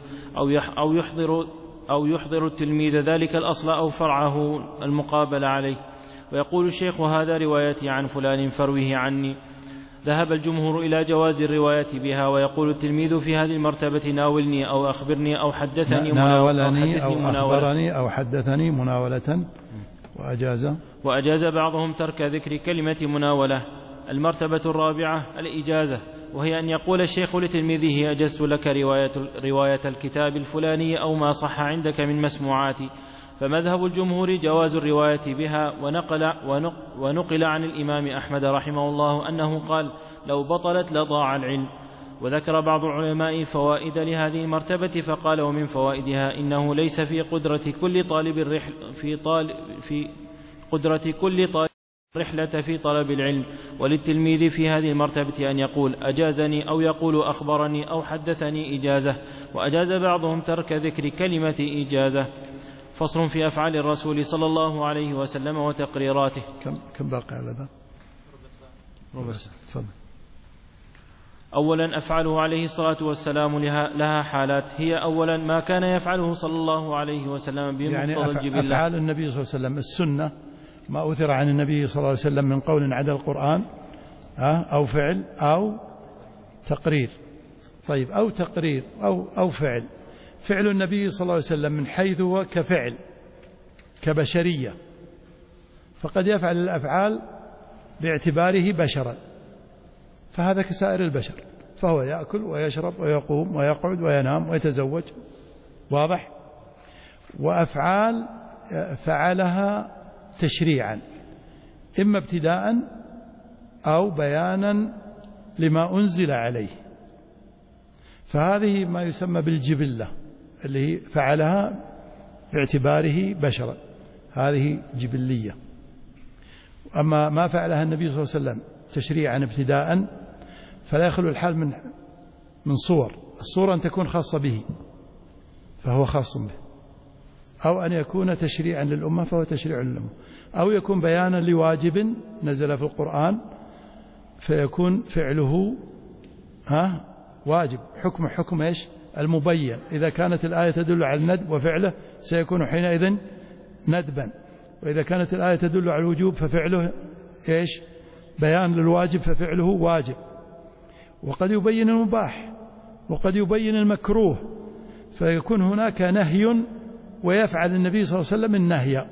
أو يحضر التلميذ ذلك الأصل أو فرعه المقابل عليه. ويقول الشيخ هذا روايتي عن فلان فرويه عني. ذهب الجمهور إلى جواز الرواية بها. ويقول التلميذ في هذه المرتبة ناولني أو أخبرني أو حدثني ناولني أو أخبرني أو حدثني مناولة، وأجاز بعضهم ترك ذكر كلمة مناولة. المرتبة الرابعة الإجازة، وهي أن يقول الشيخ لتلميذه أجزت لك رواية الكتاب الفلاني أو ما صح عندك من مسموعاتي. فمذهب الجمهور جواز الرواية بها. ونقل عن الإمام أحمد رحمه الله أنه قال لو بطلت لضاع العلم. وذكر بعض العلماء فوائد لهذه المرتبة فقال ومن فوائدها إنه ليس في قدرة كل طالب رحلة في طلب العلم. وللتلميذ في هذه المرتبة أن يقول أجازني أو يقول أخبرني أو حدثني إجازة. وأجاز بعضهم ترك ذكر كلمة إجازة. فصل في أفعال الرسول صلى الله عليه وسلم وتقريراته. كم باقي على ذا؟ تفضل. أولا أفعاله عليه الصلاة والسلام لها حالات. هي أولا ما كان يفعله صلى الله عليه وسلم بمقتضى الجبلة. أفعال النبي صلى الله عليه وسلم السنة، ما أثر عن النبي صلى الله عليه وسلم من قول عدا القرآن أو فعل أو تقرير. طيب، أو تقرير أو فعل. فعل النبي صلى الله عليه وسلم من حيث هو كفعل كبشرية، فقد يفعل الأفعال باعتباره بشرا، فهذا كسائر البشر، فهو يأكل ويشرب ويقوم ويقعد وينام ويتزوج، واضح. وأفعال فعلها تشريعا، إما ابتداء أو بيانا لما أنزل عليه، فهذه ما يسمى بالجبلة اللي فعلها باعتباره بشرا، هذه جبلية. أما ما فعلها النبي صلى الله عليه وسلم تشريعا ابتداء فلا يخلو الحال من صور. الصورة أن تكون خاصة به فهو خاص به، أو أن يكون تشريعا للأمة فهو تشريع للأمة، أو يكون بيانا لواجب نزل في القرآن فيكون فعله واجب، حكم إيش؟ المبين. إذا كانت الآية تدل على الندب وفعله سيكون حينئذ ندبا، وإذا كانت الآية تدل على الوجوب ففعله إيش؟ بيان للواجب ففعله واجب. وقد يبين المباح وقد يبين المكروه، فيكون هناك نهي ويفعل النبي صلى الله عليه وسلم النهي،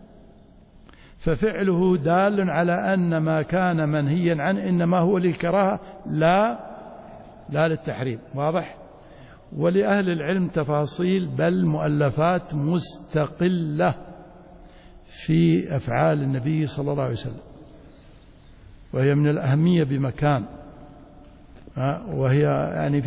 ففعله دال على أن ما كان منهيا عنه إنما هو للكراهة لا للتحريم، واضح. ولأهل العلم تفاصيل بل مؤلفات مستقلة في أفعال النبي صلى الله عليه وسلم، وهي من الأهمية بمكان، وهي يعني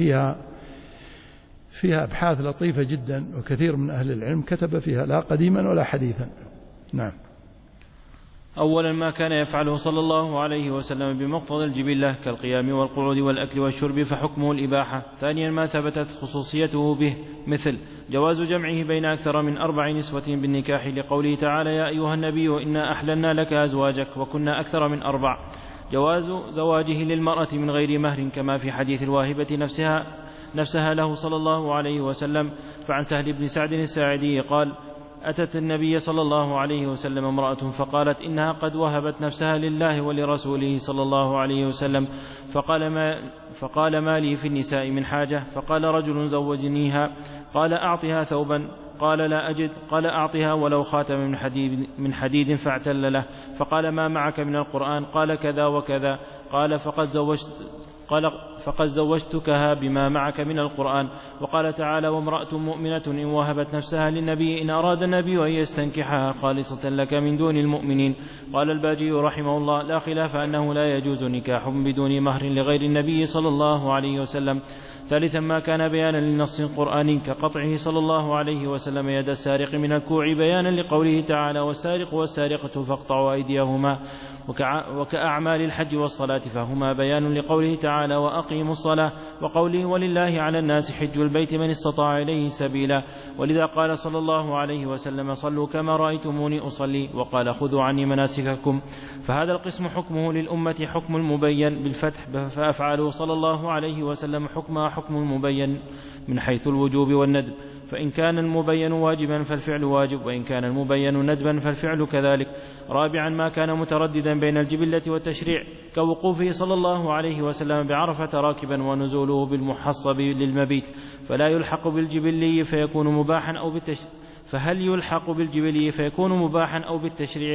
فيها أبحاث لطيفة جدا، وكثير من أهل العلم كتب فيها لا قديما ولا حديثا. نعم. أولا ما كان يفعله صلى الله عليه وسلم بمقتضى الجبلة كالقيام والقعود والأكل والشرب فحكمه الإباحة. ثانيا ما ثبتت خصوصيته به، مثل جواز جمعه بين أكثر من 4 نسوة بالنكاح، لقوله تعالى يا أيها النبي إنا أحللنا لك أزواجك وكنا أكثر من 4. جواز زواجه للمرأة من غير مهر كما في حديث الواهبة نفسها له صلى الله عليه وسلم. فعن سهل بن سعد الساعدي قال أتت النبي صلى الله عليه وسلم امرأة فقالت إنها قد وهبت نفسها لله ولرسوله صلى الله عليه وسلم، فقال ما لي في النساء من حاجة؟ فقال رجل زوجنيها. قال أعطها ثوبا؟ قال لا أجد. قال أعطها ولو خاتم من حديد فاعتل له. فقال ما معك من القرآن؟ قال كذا وكذا. قال فقد زوجتكها بما معك من القرآن. وقال تعالى وامرأة مؤمنة إن وهبت نفسها للنبي إن أراد النبي أن يستنكحها خالصة لك من دون المؤمنين. قال الباجي رحمه الله لا خلاف أنه لا يجوز نكاح بدون مهر لغير النبي صلى الله عليه وسلم. ثالثا ما كان بيانا لنص قرآني كقطعه صلى الله عليه وسلم يد السارق من الكوع بيانا لقوله تعالى والسارق والسارقة فاقطعوا أيديهما، وكأعمال الحج والصلاة فهما بيان لقوله تعالى وأقيموا الصلاة، وقوله ولله على الناس حج البيت من استطاع إليه سبيلا. ولذا قال صلى الله عليه وسلم صلوا كما رأيتموني أصلي، وقال خذوا عني مناسككم. فهذا القسم حكمه للأمة حكم المبين بالفتح، فأفعاله صلى الله عليه وسلم حكمها حكم المبين من حيث الوجوب والندب، فإن كان المبين واجبا فالفعل واجب، وإن كان المبين ندبا فالفعل كذلك. رابعا ما كان مترددا بين الجبلة والتشريع كوقوفه صلى الله عليه وسلم بعرفة راكبا ونزوله بالمحصب للمبيت، فلا يلحق بالجبلي فيكون مباحا أو فهل يلحق بالجبلي فيكون مباحا أو بالتشريع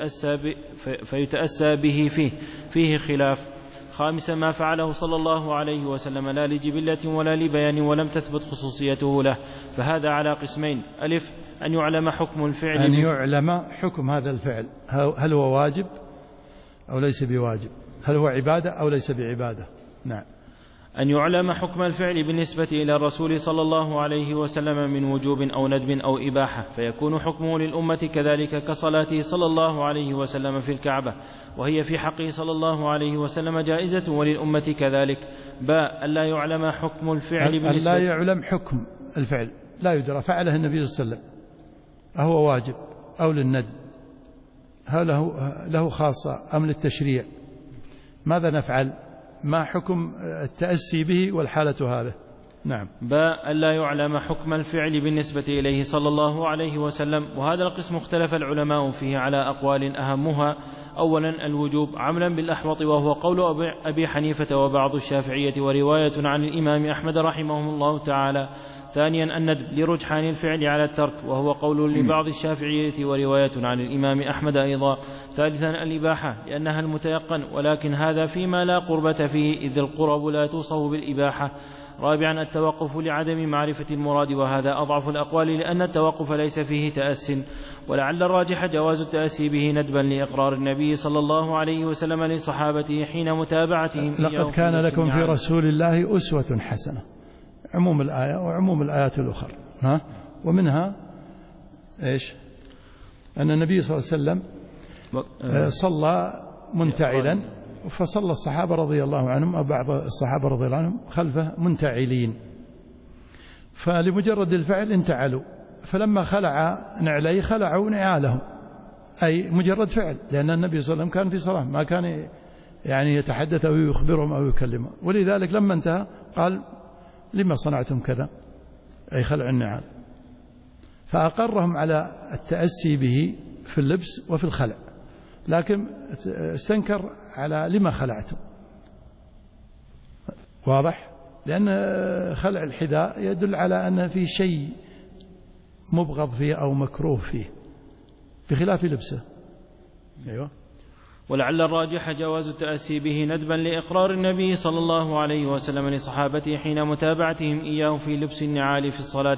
فيتأسى به فيه خلاف. خامسا ما فعله صلى الله عليه وسلم لا لجبلة ولا لبيان ولم تثبت خصوصيته له، فهذا على قسمين: ألف أن يعلم حكم الفعل، أن يعلم حكم هذا الفعل، هل هو واجب أو ليس بواجب، هل هو عبادة أو ليس بعبادة. نعم. أن يعلم حكم الفعل بالنسبة إلى الرسول صلى الله عليه وسلم من وجوب أو ندب أو إباحة، فيكون حكمه للأمة كذلك كصلاته صلى الله عليه وسلم في الكعبة، وهي في حقه صلى الله عليه وسلم جائزة، وللأمة كذلك. باء ألا يعلم حكم الفعل بالنسبة، لا يعلم حكم الفعل، لا يدرى فعله النبي صلى الله عليه وسلم أهو واجب أو للندب، هل له خاصة أم للتشريع، ماذا نفعل، ما حكم التأسي به والحالة هذا. نعم. باء ألا يعلم حكم الفعل بالنسبة إليه صلى الله عليه وسلم، وهذا القسم اختلف العلماء فيه على أقوال أهمها: أولا الوجوب عملا بالأحوط وهو قول أبي حنيفة وبعض الشافعية ورواية عن الإمام أحمد رحمه الله تعالى. ثانيا الندب لرجحان الفعل على الترك وهو قول لبعض الشافعية ورواية عن الإمام أحمد أيضا. ثالثا الإباحة لأنها المتيقن، ولكن هذا فيما لا قربة فيه إذ القرب لا توصف بالإباحة. رابعا التوقف لعدم معرفة المراد، وهذا أضعف الأقوال لأن التوقف ليس فيه تأس، ولعل الراجح جواز التأسي به ندبا لإقرار النبي صلى الله عليه وسلم لصحابته حين متابعتهم. لقد كان لكم في رسول الله أسوة حسنة، عموم الآية وعموم الآيات الأخرى، ومنها إيش؟ أن النبي صلى الله عليه وسلم صلى منتعلا، فصلى الصحابة رضي الله عنهم أو بعض الصحابة رضي الله عنهم خلفه منتعلين، فلمجرد الفعل انتعلوا، فلما خلع نعليه خلعوا نعالهم، أي مجرد فعل، لأن النبي صلى الله عليه وسلم كان في صلاة ما كان يعني يتحدث أو يخبرهم أو يكلمهم، ولذلك لما انتهى قال لما صنعتم كذا، أي خلع النعال، فأقرهم على التأسي به في اللبس وفي الخلع، لكن استنكر على لما خلعتم. واضح؟ لأن خلع الحذاء يدل على أن في شيء مبغض فيه أو مكروه فيه بخلاف لبسه. أيوة. ولعل الراجح جواز التأسي به ندبا لإقرار النبي صلى الله عليه وسلم لصحابته حين متابعتهم إياه في لبس النعال في الصلاة،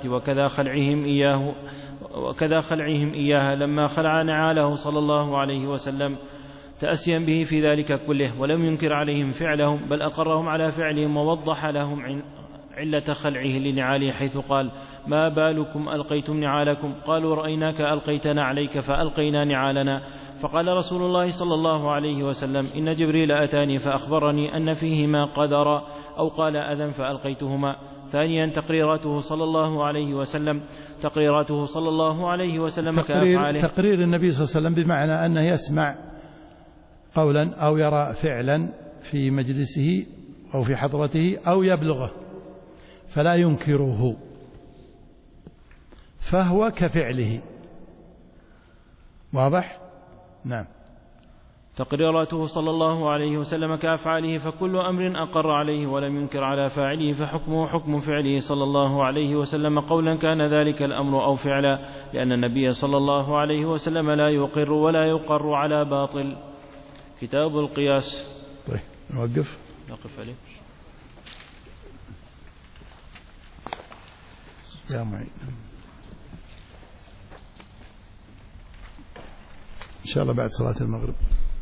وكذا خلعهم إياها لما خلع نعاله صلى الله عليه وسلم تأسيا به في ذلك كله، ولم ينكر عليهم فعلهم بل أقرهم على فعلهم ووضح لهم علة خلعه لنعاله، حيث قال ما بالكم ألقيتم نعالكم؟ قالوا رأيناك ألقيتنا عليك فألقينا نعالنا. فقال رسول الله صلى الله عليه وسلم إن جبريل أتاني فأخبرني أن فيهما قدرا، أو قال أذى فألقيتهما. ثانيا تقريراته صلى الله عليه وسلم كأفعاله، تقرير النبي صلى الله عليه وسلم بمعنى أنه يسمع قولا أو يرى فعلا في مجلسه أو في حضرته أو يبلغه فلا ينكره، فهو كفعله واضح؟ نعم. تقريراته صلى الله عليه وسلم كأفعاله، فكل أمر أقر عليه ولم ينكر على فاعله فحكمه حكم فعله صلى الله عليه وسلم، قولا كان ذلك الأمر أو فعلا، لأن النبي صلى الله عليه وسلم لا يقر ولا يقر على باطل. كتاب القياس. طيب نوقف عليه يا معين إن شاء الله بعد صلاة المغرب.